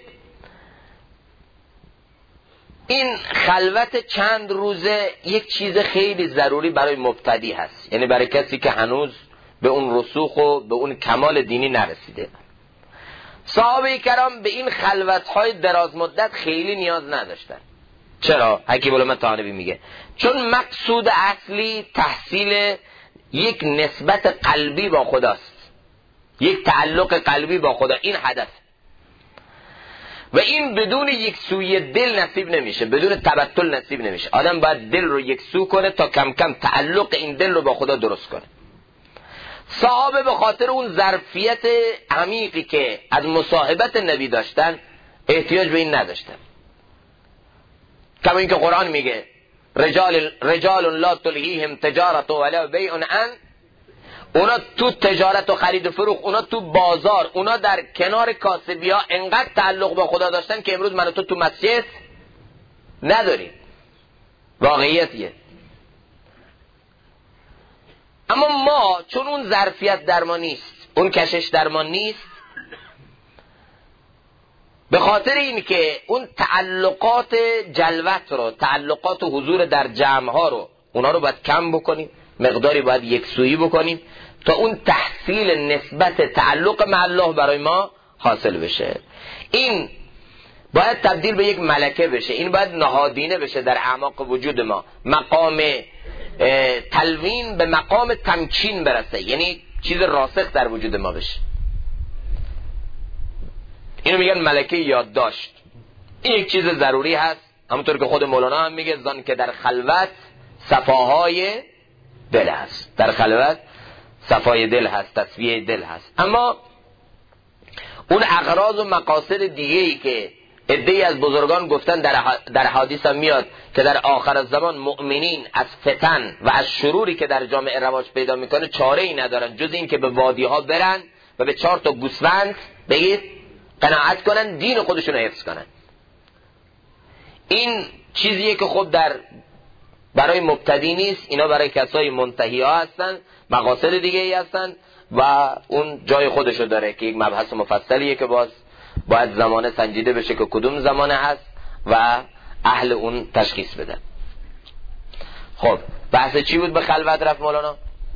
این خلوت چند روزه یک چیز خیلی ضروری برای مبتدی هست، یعنی برای کسی که هنوز به اون رسوخ و به اون کمال دینی نرسیده. صحابه کرام به این خلوت‌های دراز مدت خیلی نیاز نداشتن. چرا؟ حکیم الامه طحاوی میگه چون مقصود اصلی تحصیل یک نسبت قلبی با خداست، یک تعلق قلبی با خدا، این هدف. و این بدون یک سوی دل نصیب نمیشه، بدون تبتل نصیب نمیشه. آدم باید دل رو یک سو کنه تا کم کم تعلق این دل رو با خدا درست کنه. صحابه به خاطر اون ظرفیت عمیقی که از مصاحبت نبی داشتن احتیاج به این نداشتن. کما اینکه قرآن میگه رجال لا تلهیهم تجارت ولا بیع عن، اونا تو تجارت و خرید و فروخت، اونا تو بازار، اونا در کنار کاسبیا انقدر تعلق با خدا داشتن که امروز من و تو مسجد نداریم. واقعیتیه. اما ما چون اون ظرفیت در ما نیست، اون کشش در ما نیست، به خاطر این که اون تعلقات جلوت رو، تعلقات حضور در جمع ها رو، اونا رو باید کم بکنیم، مقداری باید یکسویی بکنیم تا اون تحصیل نسبت تعلق مع الله برای ما حاصل بشه. این باید تبدیل به یک ملکه بشه، این باید نهادینه بشه در اعماق وجود ما، مقام تلوین به مقام تمکین برسه، یعنی چیز راسخ در وجود ما بشه. اینو میگن ملکه یادداشت. این یک چیز ضروری هست، همونطور که خود مولانا هم میگه زان که در خلوت صفاهای دل هست، در خلوت صفای دل هست، تصفیه دل هست. اما اون اغراض و مقاصد دیگه‌ای که عده‌ای از بزرگان گفتن در حدیث هم میاد که در آخر الزمان مؤمنین از فتن و از شروری که در جامعه رواج پیدا میکنه چاره ای ندارن جز این که به وادی ها برن و به 4 تا گوسفند بگید قناعت کنن، دین خودشون رو حفظ کنن. این چیزیه که خب برای مبتدی نیست، اینا برای کسای منتهی ها هستن، مقاصد دیگه ای هستن و اون جای خودشو داره که یک مبحث مفصلیه که باید زمانه سنجیده بشه که کدوم زمانه هست و اهل اون تشخیص بدن. خب بحث چی بود به خلوت رفت مولانا؟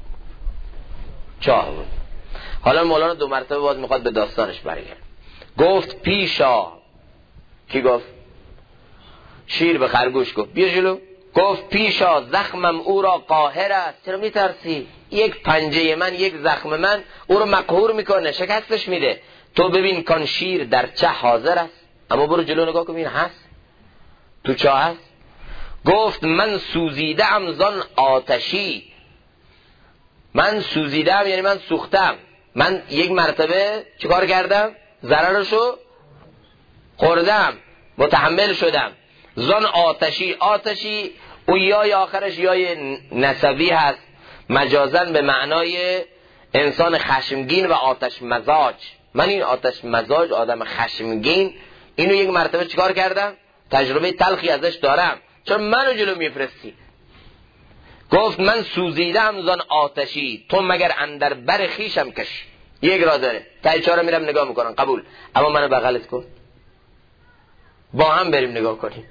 چاه بود. حالا مولانا 2 مرتبه باز میخواد به داستانش برگرد. گفت پیشا، کی گفت؟ شیر به خرگوش گفت بیا جلو. گفت پیشا زخمم او را قاهر است. چرا میترسی؟ یک پنجه من، یک زخم من او رو مقهور میکنه، شکستش میده. تو ببین کان شیر در چه حاضر است. اما برو جلو نگاه کن ببین هست تو چاه هست. گفت من سوزیده ام زان آتشی. من سوزیدم یعنی من سوختم. من یک مرتبه چیکار کردم؟ ضررشو خوردم، متحمل شدم. زان آتشی، آتشی او یای آخرش یای نسبی هست، مجازن به معنای انسان خشمگین و آتش مزاج. من این آتش مزاج، آدم خشمگین، اینو یک مرتبه چیکار کردم؟ تجربه تلخی ازش دارم. چرا منو جلو میفرستی؟ گفت من سوزیدم زان آتشی، تو مگر اندر بر خیشم کش. یک را داره، تا چهارا میرم نگاه میکنم قبول، اما منو بغلت کن، با هم بریم نگاه کنیم.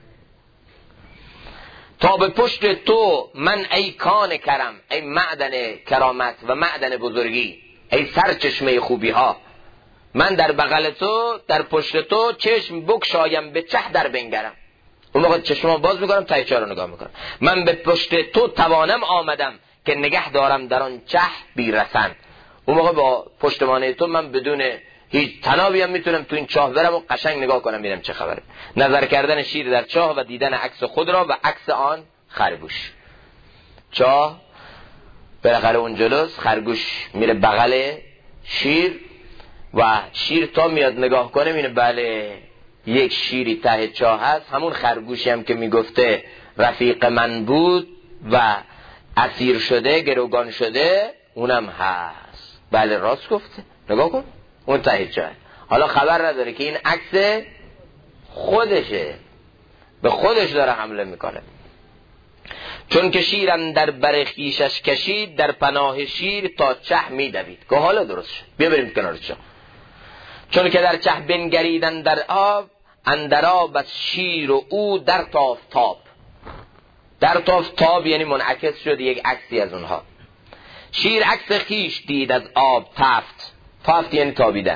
تا به پشت تو من ای کان کرم، ای معدن کرامت و معدن بزرگی، ای سرچشمه خوبی ها، من در بغل تو، در پشت تو چشم بکشایم به چه در بنگرم. اون موقع چشمو باز میکنم تا چه رو نگاه میکنم. من به پشت تو توانم آمدم که نگه دارم در آن چه بی رسن. اون موقع با پشتوانه تو من بدون هیچ تنابی هم میتونم تو این چاه برم و قشنگ نگاه کنم ببینم چه خبره. نظر کردن شیر در چاه و دیدن عکس خود را و عکس آن خرگوش. چاه بالاخره اون جلوست، خرگوش میره بغل شیر و شیر تا میاد نگاه کنه میبینه بله یک شیری ته چاه هست، همون خرگوشی هم که میگفته رفیق من بود و اسیر شده، گروگان شده، اونم هست. بله راست گفته، نگاه کن اون ته چاه. حالا خبر نداره که این عکس خودشه، به خودش داره حمله میکنه. چون که شیرم در بر خویشش کشید، در پناه شیر تا چه میدوید. که حالا درست شد، بیا بریم کنار چاه. چون که در چه بنگریدن در آب، اندر آب از شیر و او در تافتاب. در تافتاب یعنی منعکس شد یک عکسی از اونها. شیر عکس خیش دید از آب تفت. تفت یعنی تابیدن.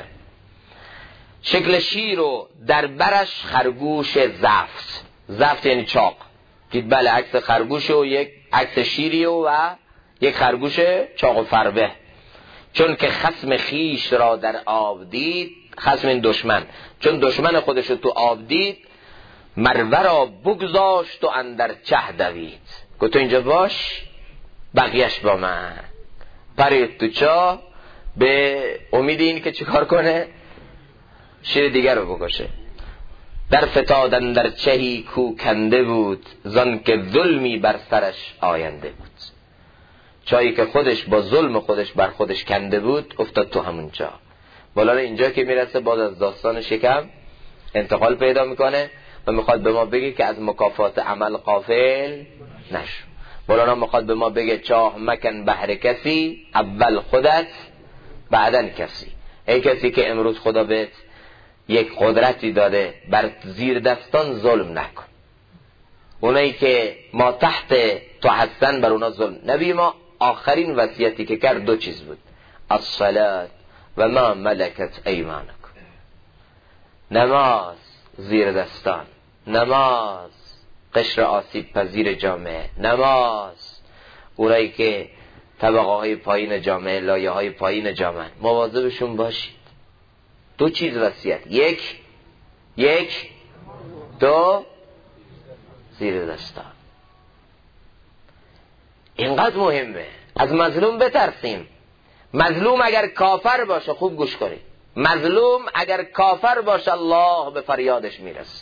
شکل شیر و در برش خرگوش زفت. زفت یعنی چاق. دید بله عکس خرگوش و یک عکس شیری و یک خرگوش چاق و فربه. چون که خصم خیش را در آب دید، خصم این دشمن، چون دشمن خودش رو تو آب دید، مروه را بگذاشت و اندر چه دوید. گفت تو اینجا باش، بقیهش با من. پرید تو چاه به امید این که چیکار کنه؟ شیر دیگر رو بکشه. در فتادن در چهی کو کنده بود، زان که ظلمی بر سرش آینده بود. چایی که خودش با ظلم خودش بر خودش کنده بود افتاد تو همون جا. مولانا اینجا که میرسه باز از داستان شکم انتقال پیدا میکنه و میخواد به ما بگه که از مکافات عمل غافل نشو. مولانا میخواد به ما بگه چاه مکن بهر کسی، اول خودت بعدن کسی. ای کسی که امروز خدا بهت یک قدرتی داده، بر زیر دستان ظلم نکن. اونایی که ما تحت تو هستن بر اونا ظلم. نبی ما آخرین وصیتی که کرد 2 چیز بود: الصلاة و ما ملکت ایمانکم. نماز زیر دستان، نماز قشر آسیب پذیر جامعه، نماز اونایی که طبقه های پایین جامعه، لایه های پایین جامعه، مواظبشون باشید. 2 چیز وصیت: یک 2 زیر دستان. اینقدر مهمه. از مظلوم بترسیم. مظلوم اگر کافر باشه خوب گوش کنید، مظلوم اگر کافر باشه الله به فریادش میرسه.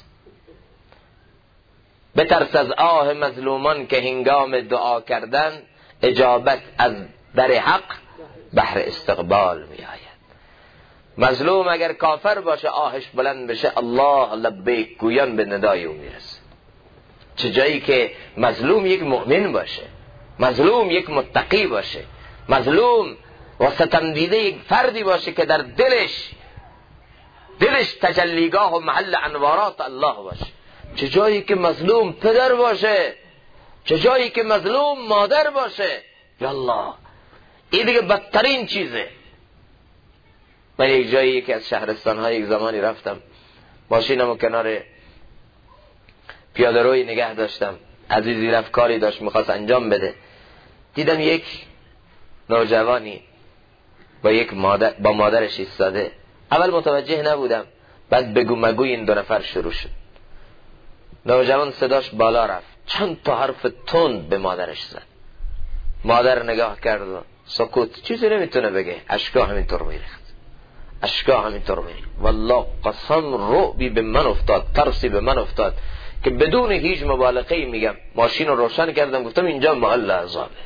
بترس از آه مظلومان که هنگام دعا کردن اجابت از در حق بهر استقبال می آید. مظلوم اگر کافر باشه آهش بلند بشه الله لبیک گویان به ندای او میرسه. چه جایی که مظلوم یک مؤمن باشه، مظلوم یک متقی باشه، مظلوم و ستمدیده یک فردی باشه که در دلش تجلیگاه و محل انوارات الله باشه. چه جایی که مظلوم پدر باشه، چه جایی که مظلوم مادر باشه، یالله این دیگه بدترین چیزه. من یک جایی که از شهرستان‌های یک زمانی رفتم، ماشینمو کنار پیاده روی نگه داشتم، عزیزی رفت کاری داشت میخواست انجام بده، دیدم یک نوجوانی با مادرش ایستاده. اول متوجه نبودم، بعد بگو مگوی این دو نفر شروع شد. نوجوان صداش بالا رفت، چند تا حرف تند به مادرش زد. مادر نگاه کرد و سکوت، چیزی نمیتونه بگه، اشکا همینطور میریخت، اشکا همینطور میریخت. والله قسم رعبی به من افتاد، ترسی به من افتاد که بدون هیچ مبالغه‌ای میگم ماشین رو روشن کردم، گفتم اینجا محل عذابه.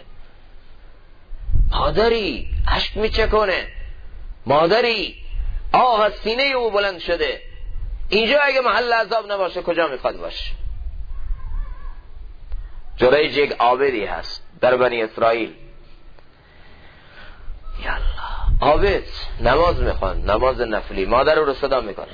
مادری اشک میچکونه، مادری آه از سینه او بلند شده. اینجا اگه محل عذاب نباشه کجا میخواد باشه؟ جریج یک عابدی هست در بنی اسرائیل. یالله عابد نماز میخوان، نماز نفلی. مادر رو صدا میکنه،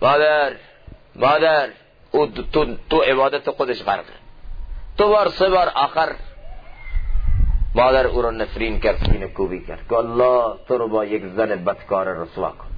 مادر او تو عبادت خودش غرقه. 2 بار 3 بار آخر مادر او رو نفرین کرد، سینه کوبی کرد که الله تو رو با یک زن بدکار رسوا کن.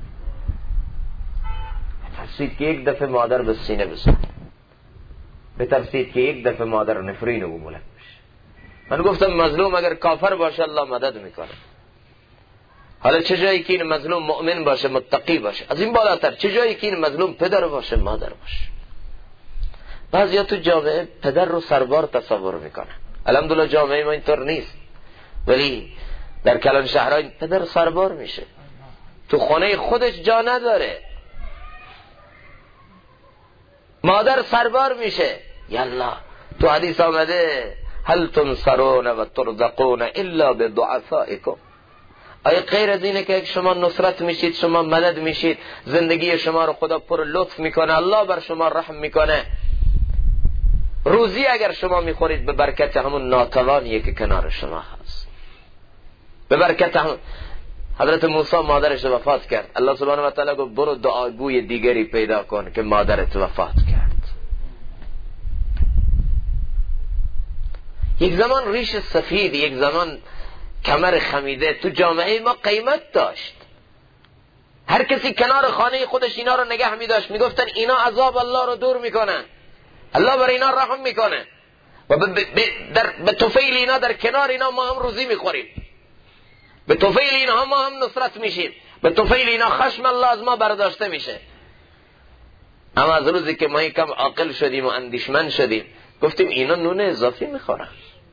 بترسید که یک دفعه مادر به سینه بزنه، بترسید که یک دفعه مادر نفرین او بلند بشه. من گفتم مظلوم اگر کافر باشه الله مدد میکنه. حالا چه جایی که این مظلوم مؤمن باشه، متقی باشه، از این بالاتر چه جایی که این مظلوم پدر باشه، مادر باشه. بعضیا تو جامعه پدر رو سربار تصور میکنن. الحمدلله جامعه ما اینطور نیست، ولی در کلان شهرهای پدر سربار میشه، تو خانه خودش جا نداره، مادر سربار میشه. یالله تو حدیث آمده هل تنصرون و ترزقون الا بضعفائکم. آیا غیر از اینه که شما نصرت میشید، شما مدد میشید، زندگی شما رو خدا پر لطف میکنه، الله بر شما رحم میکنه. روزی اگر شما میخورید به برکت همون ناتوانیه که کنار شما هست، به برکت هم. حضرت موسی مادرش وفات کرد، الله سبحانه و تعالی گفت برو دعاگوی دیگری پیدا کن که مادرت وفات کرد. یک زمان ریش سفید، یک زمان کمر خمیده تو جامعه ما قیمت داشت. هر کسی کنار خانه خودش اینا رو نگه می داشت، می گفتن اینا عذاب الله رو دور میکنن، الله بر اینا رحم میکنه و به طفیل اینا در کنار اینا ما هم روزی میخوریم، به طفیل اینا ما هم نصرت میشیم، به طفیل اینا خشم الله از ما برداشته میشه. اما از روزی که ما کم عاقل شدیم و اندیشمند شدیم گفتیم اینا نون اضافی میخورن.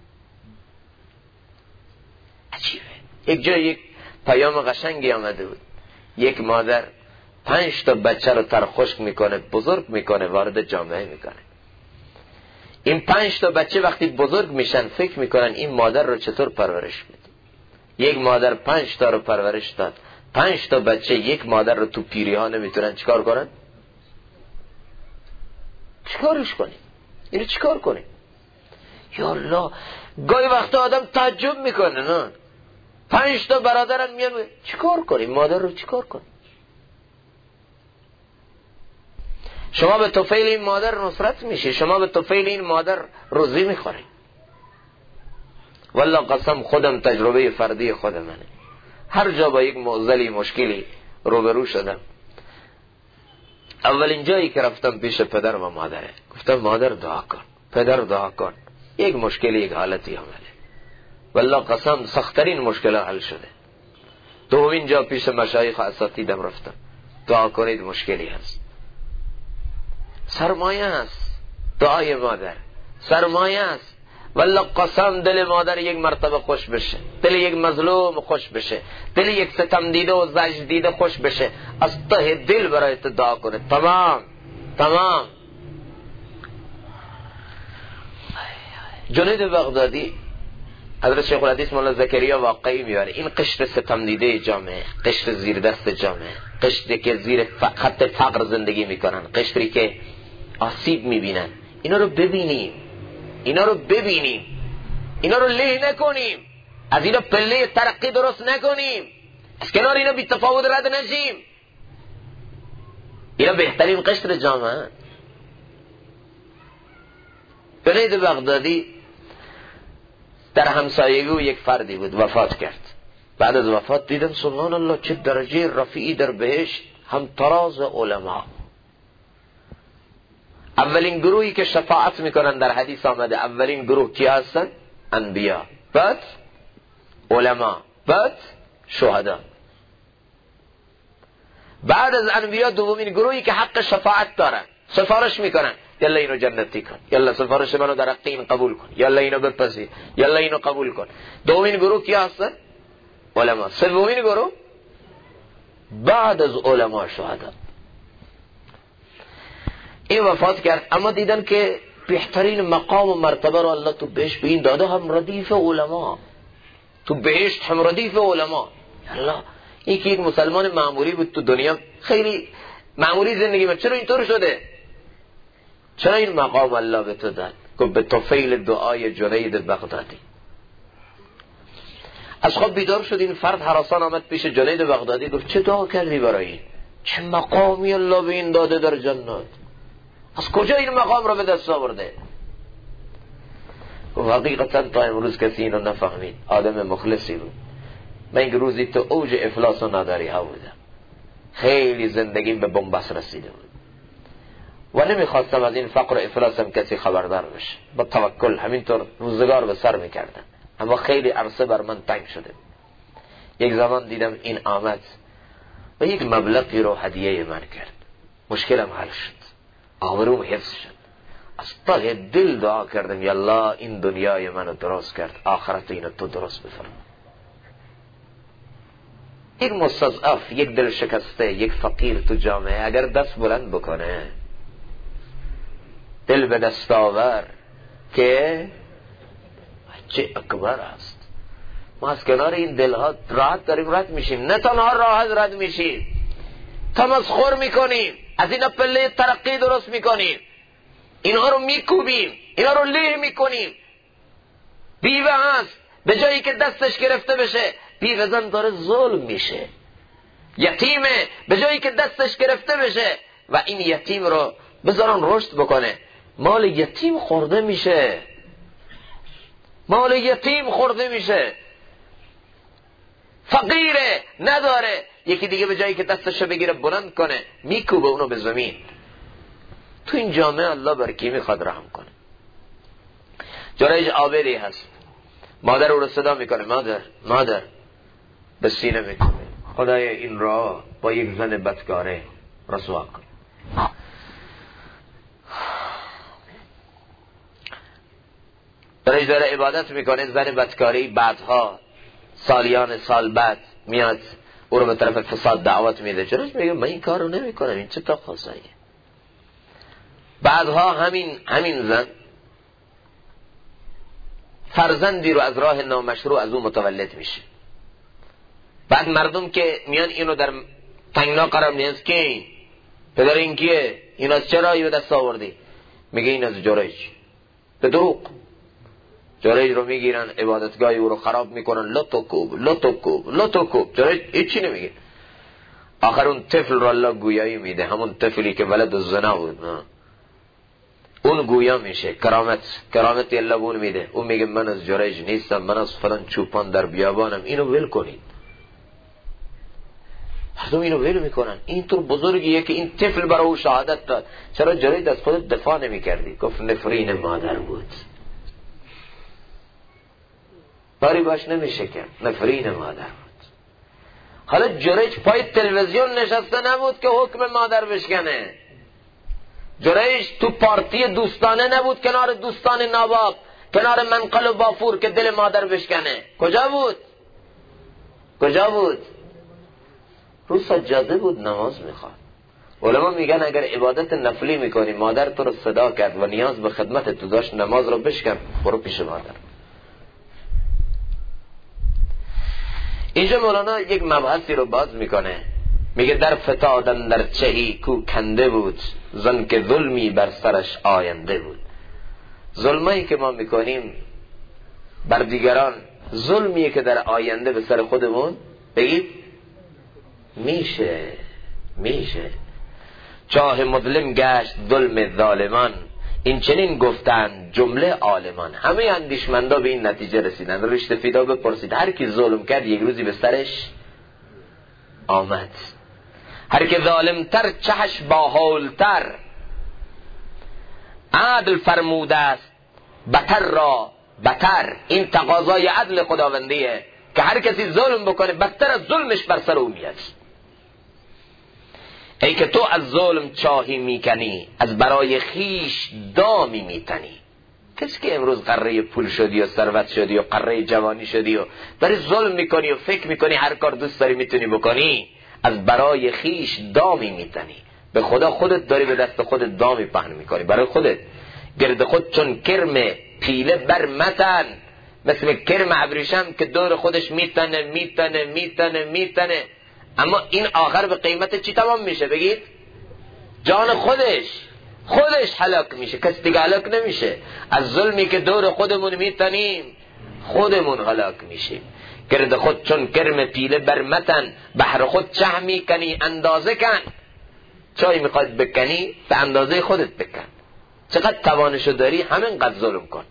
عجیبه. یک جای یک پیام قشنگی آمده بود، یک مادر 5 تا بچه رو ترخشک میکنه، بزرگ میکنه، وارد جامعه میکنه. این 5 تا بچه وقتی بزرگ میشن فکر میکنن این مادر رو چطور پرورش بده. یک مادر 5 تا رو پرورش داد، 5 تا بچه یک مادر رو تو پیری ها نمیتونن چیکار کنن؟ چیکارش کنیم؟ اینو چیکار کنیم؟ یا الله، گاهی وقتا آدم تعجب میکنه، نه 5 تا برادرن میان، چیکار کنیم؟ مادر رو چیکار کنیم؟ شما به طفیل این مادر نصرت میشه، شما به طفیل این مادر روزی میخورید. والله قسم خودم تجربه فردی خود منه، هر جا با یک معضلی مشکلی روبرو شدم، اولین جایی که رفتم پیش پدر و مادره، گفتم مادر دعا کن، پدر دعا کن، یک مشکلی، یک حالتی آمده. والله قسم سخت‌ترین مشکل حل شده. دومین جا پیش مشایخ و اساتیدم رفتم، دعا کنید مشکلی هست. سرمایه است دعای مادر، سرمایه است والله قسم دل مادر یک مرتبه خوش بشه، دل یک مظلوم خوش بشه، دل یک ستم دیده و زجر دیده خوش بشه، از ته دل برای تو دعا کنه. تمام. جنید بغدادی حضرت شیخ الحدیث مولانا زکریا واقعی میاره، این قشر ستم دیده جامعه، قشر زیر دست جامعه، قشری که زیر خط فقر زندگی میکنن، قشری که آسیب میبینن، اینا رو ببینیم، اینا رو له نکنیم، از اینا پله ترقی درست نکنیم، از کنار اینا بی تفاوت رد نشیم. اینا بهترین قشر جامعه. جنید بغدادی در همسایگی یک فردی بود، وفات کرد. بعد از وفات دیدم سبحان الله چه درجه رفیعی در بهشت، هم تراز علما. اولین گروهی که شفاعت میکنن در حدیث آمده، اولین گروه کی هستن؟ انبیا، بعد علما، بعد شهدا. بعد از انبیا دومین گروهی که حق شفاعت دارن، سفارش میکنن، یلا اینو جنتی کن، یلا سفارش منو در حق این قبول کن، یلا اینو بپذیر، یلا اینو قبول کن. دومین گروه کی هستن؟ علما. سومین گروه بعد از علما شهدا. این وفات کرد، اما دیدن که بهترین مقام و مرتبه رو الله تو بهشت به این داده، هم ردیف علما تو بهشت، هم ردیف علما. الله، این که یک مسلمان معمولی بود تو دنیا، خیلی معمولی زندگی بود، چرا اینطور شده؟ چرا این مقام الله به تو داد؟ گفت به طفیل دعای جنید بغدادی. از خواب بیدار شد، این فرد هراسان آمد پیش جنید بغدادی، گفت چه دعا کردی برای این؟ چه مقامی الله به این داده در جنت؟ از کجا این مقام را به دست آورده؟ و حقیقتا تا امروز کسی اینو نفهمید. آدم مخلصی بود. من یک روزی تو اوج افلاس و ناداری ها بودم، خیلی زندگیم به بنبست رسیده بود و نمیخواستم از این فقر و افلاسم کسی خبردار بشه. با توکل همینطور روزگار به سر میکردم، اما خیلی عرصه بر من تنگ شده. یک زمان دیدم این آمد و یک مبلغی رو هدیه من کرد، مشکلم حل شد، آبروم حفظ شد. از ته دل دعا کردم یا الله این دنیای منو درست کرد، آخرت اینو تو درست بفرما. یک مستضعف، یک دل شکسته، یک فقیر تو جامعه اگر دست بلند بکنه، دل به دست آور که چه اکبر است. ما از کنار این دلها راحت داریم رد میشیم، نه تنها راحت رد میشیم، تمسخر میکنیم، از اینا پله ترقی درست میکنیم، اینها رو میکوبیم، اینا رو له میکنیم. بیوه هست، به جایی که دستش گرفته بشه بیوه زن داره ظلم میشه. یتیمه، به جایی که دستش گرفته بشه و این یتیم رو بذارن رشد بکنه، مال یتیم خورده میشه، مال یتیم خورده میشه. فقیره، نداره، یکی دیگه به جایی که دستش بگیره بلند کنه میکوبه اونو به زمین. تو این جامعه الله بر کی میخواد رحم کنه؟ جریج عابدی هست، مادر او رو صدا میکنه، مادر، به سینه میکنه، خدای این را با یک زن بدکاره رسوا کن. جریج داره عبادت میکنه، زن بدکاری بعدها سالیان سال بعد میاد او رو به طرف فساد دعوت میده. جریج میگه من این کار رو نمی کنم، این چه تقاضاییه؟ بعدها همین زن فرزندی رو از راه نامشروع از او متولد میشه. بعد مردم که میان اینو در تنگنا قرار میدن، که پدر این کیه؟ این از چرا به دست آوردی؟ میگه این از جریج. به دروغ. جریج رو میگیرن، عبادتگاه او رو خراب میکنن، لطو کوب. جریج هیچی نمیگه. آخر اون طفل رو الله گویایی میده، همون طفلی که ولد الزنا بود، اون گویا میشه، کرامت الله بون میده. اون میگه من از جریج نیستم، من از فلان چوپان در بیابانم، اینو ول کنید. مردم اینو ول میکنن. اینطور بزرگیه که این طفل برای او شهادت داد. چرا جریج از خودت دفاع نمیکردی؟ گفت نفرین مادر بود، باری باش نمیشه کرد، نفرین مادر بود. حالا جریج پای تلویزیون نشسته نبود که حکم مادر بشکنه. جریج تو پارتی دوستانه نبود کنار دوستان ناباب کنار منقل و بافور که دل مادر بشکنه؟ کجا بود؟ رو سجاده بود نماز میخواد. علما میگن اگر عبادت نفلی میکنی مادر تو رو صدا کرد و نیاز به خدمت تو داشت، نماز رو بشکن، برو پیش مادر. اینجا مولانا یک مبحثی رو باز میکنه، میگه در فتادن در چهی کو کنده بود، زن که ظلمی بر سرش آینده بود. ظلمایی که ما میکنیم بر دیگران، ظلمیه که در آینده به سر خودمون بگید میشه. چاه مظلم گشت ظلم ظالمان، این چنین گفتن جمله عالمان. همه اندیشمندا به این نتیجه رسیدن. رشته فیدا بپرسید، هر کی ظلم کرد یک روزی به سرش آمد. هر کی ظالمتر چهش باحالتر، عدل فرموده است بتر را بتر. این تقاضای عدل خداوندیه که هر کسی ظلم بکنه بدتر از ظلمش بر سر او میاد. ای که تو از ظلم چاهی میکنی، از برای خیش دامی میتنی. کسی که امروز قره پول شدی و ثروت شدی و قره جوانی شدی و داری ظلم میکنی و فکر میکنی هر کار دوست داری میتونی بکنی، از برای خیش دامی میتنی. به خدا خودت داری به دست خودت دامی پهن میکنی برای خودت. گرد خود چون کرم پیله بر متن، مثل کرم ابریشم که دور خودش میتنه، اما این آخر به قیمت چی تمام میشه؟ بگید جان خودش هلاک میشه، کسی دیگه هلاک نمیشه. از ظلمی که دور خودمون میتنیم خودمون هلاک میشیم. گرد خود چون کرم پیله بر متن، بحر خود چه میکنی اندازه کن. چای میخواد بکنی به اندازه خودت بکن، چقدر توانشو داری همین قدر ظلم کن.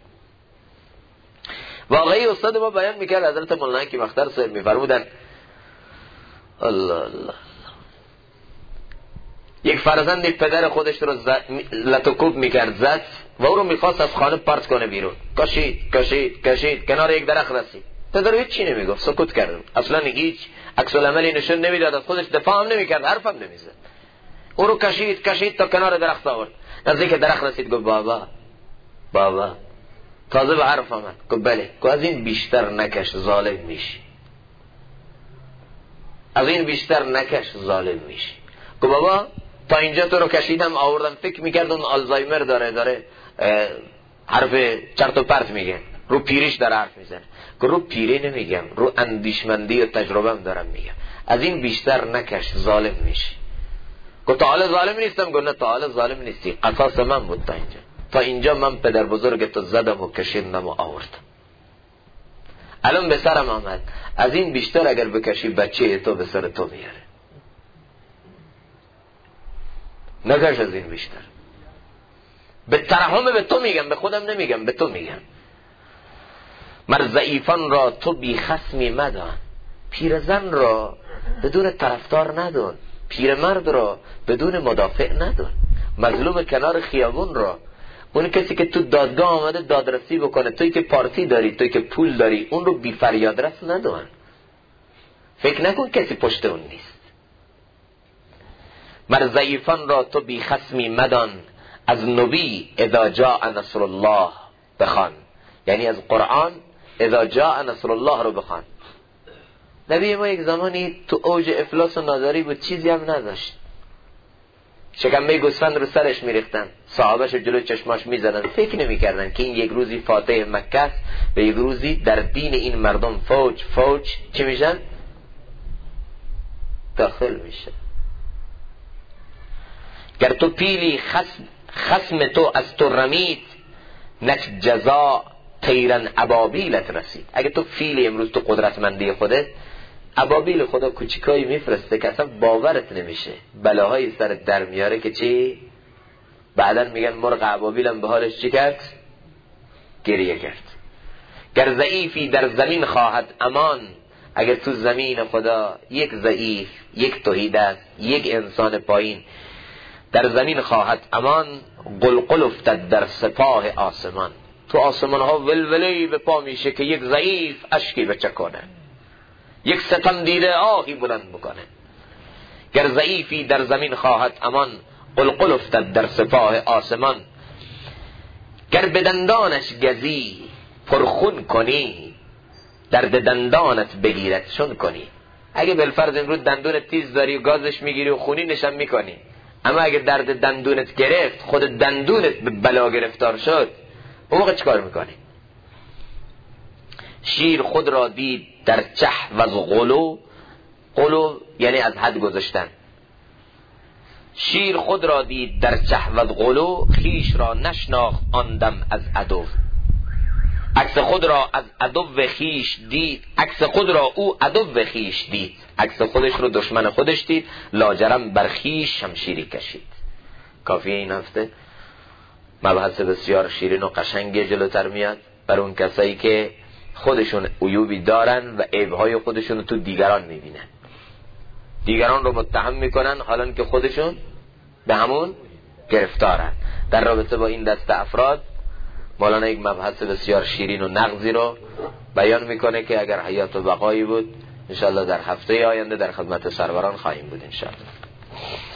واقعی استاد ما بیان میکرد، حضرت مولانا که مختار صاحب میفرمودن الله یک فرزندی پدر خودش رو لطوکوب میکرد، زد و او رو میخواست از خانه پرت کنه بیرون. کشید کنار یک درخت رسید. پدر هیچ چی نمیگفت، سکوت کرد، اصلا هیچ عکس العملی نشون نمیداد، از خودش دفاع هم نمیکرد، حرف هم نمیزد. او رو کشید تا کنار درخت آورد. نزدیک درخت رسید، گفت بابا تازه به حرف آمد. گفت بله. گفت از این بیشتر نکش ظالم میشی، از این بیشتر نکش ظالم میشی. گفت بابا تا اینجا تو رو کشیدم آوردم، فکر میکرد اون آلزایمر داره حرف چرت و پرت میگه، رو پیریش داره حرف میزنه. گفت رو پیری نمیگم، رو اندیشمندی و تجربهم دارم میگم. از این بیشتر نکش ظالم میشی. گفت تا حالا ظالم نیستم. گفت نه تا حالا ظالم نیستی، قصاص من بود تا اینجا من پدر بزرگ تو زدم و کشیدم و آوردم، الان به سرم آمد. از این بیشتر اگر بکشی بچه تو به سر تو میاره. نکش از این بیشتر. به ترحم به تو میگم، به خودم نمیگم، به تو میگم. مر ضعیفان را تو بی خصمی مدان، پیرزن را بدون طرفدار ندان، پیرمرد را بدون مدافع ندان، مظلوم کنار خیابون را، اون کسی که تو دادگاه آمده دادرسی بکنه، توی که پارتی داری، توی که پول داری، اون رو بی فریاد رس ندان. فکر نکن کسی پشت اون نیست. مر ضعیفان را تو بی خصمی مدان، از نبی اذا جاء نصر الله بخوان، یعنی از قرآن اذا جاء نصر الله رو بخوان. نبی ما یک زمانی تو اوج افلاس و ناداری بود، چیزی هم نداشت، شکمه گوسفند رو سرش میریختن، صحابهش جلو چشماش میزدن، فکر نمیکردن که این یک روزی فاتح مکه است و یک روزی در دین این مردم فوج چی میشن؟ داخل میشه. گر تو پیلی خصم تو از تو رمید، نک جزا طیرن ابابیلت رسید. اگه تو فیلی امروز تو قدرتمندی خودت، ابابیل خدا کوچیکایی میفرسته که اصلا باورت نمیشه، بلاهای سرت در میاره که چی؟ بعدا میگن مرغ ابابیلم به حالش چی کرد؟ گریه کرد. گر ضعیفی در زمین خواهد امان، اگر تو زمین خدا یک ضعیف، یک توحیدست، یک انسان پایین در زمین خواهد امان، قلقل افتد در سپاه آسمان. تو آسمان ها ولوله‌ای به پا میشه که یک ضعیف اشکی بچکونه، یک ستم دیده آهی بلند بکنه. گر ضعیفی در زمین خواهد امان، قلقل افتد در سپاه آسمان. گر به دندانش گزی پرخون کنی، درد دندانت بگیرد چون کنی. اگه بالفرض امروز دندونت تیز داری و گازش میگیری و خونی نشم میکنی، اما اگه درد دندونت گرفت، خود دندونت به بلا گرفتار شد، اون موقع چیکار میکنی؟ شیر خود را دید در چه و از غلو، غلو یعنی از حد گذاشتن. شیر خود را دید در چه و از غلو، خیش را نشناخت آن دم از عدو. عکس خود را از عدو خیش دید، عکس خود را او عدو خیش دید، عکس خودش رو دشمن خودش دید، لاجرم بر خیش شمشیری کشید. کافیه این هفته مبحث بسیار شیرین و قشنگی جلوتر میاد بر اون کسایی که خودشون عیوبی دارن و عیبهای خودشون رو تو دیگران میبینن، دیگران رو متهم میکنن حالا که خودشون به همون گرفتارن. در رابطه با این دسته افراد مولانا یک مبحث بسیار شیرین و نغزی رو بیان میکنه که اگر حیات و بقایی بود انشاءالله در هفته آینده در خدمت سروران خواهیم بود انشاءالله.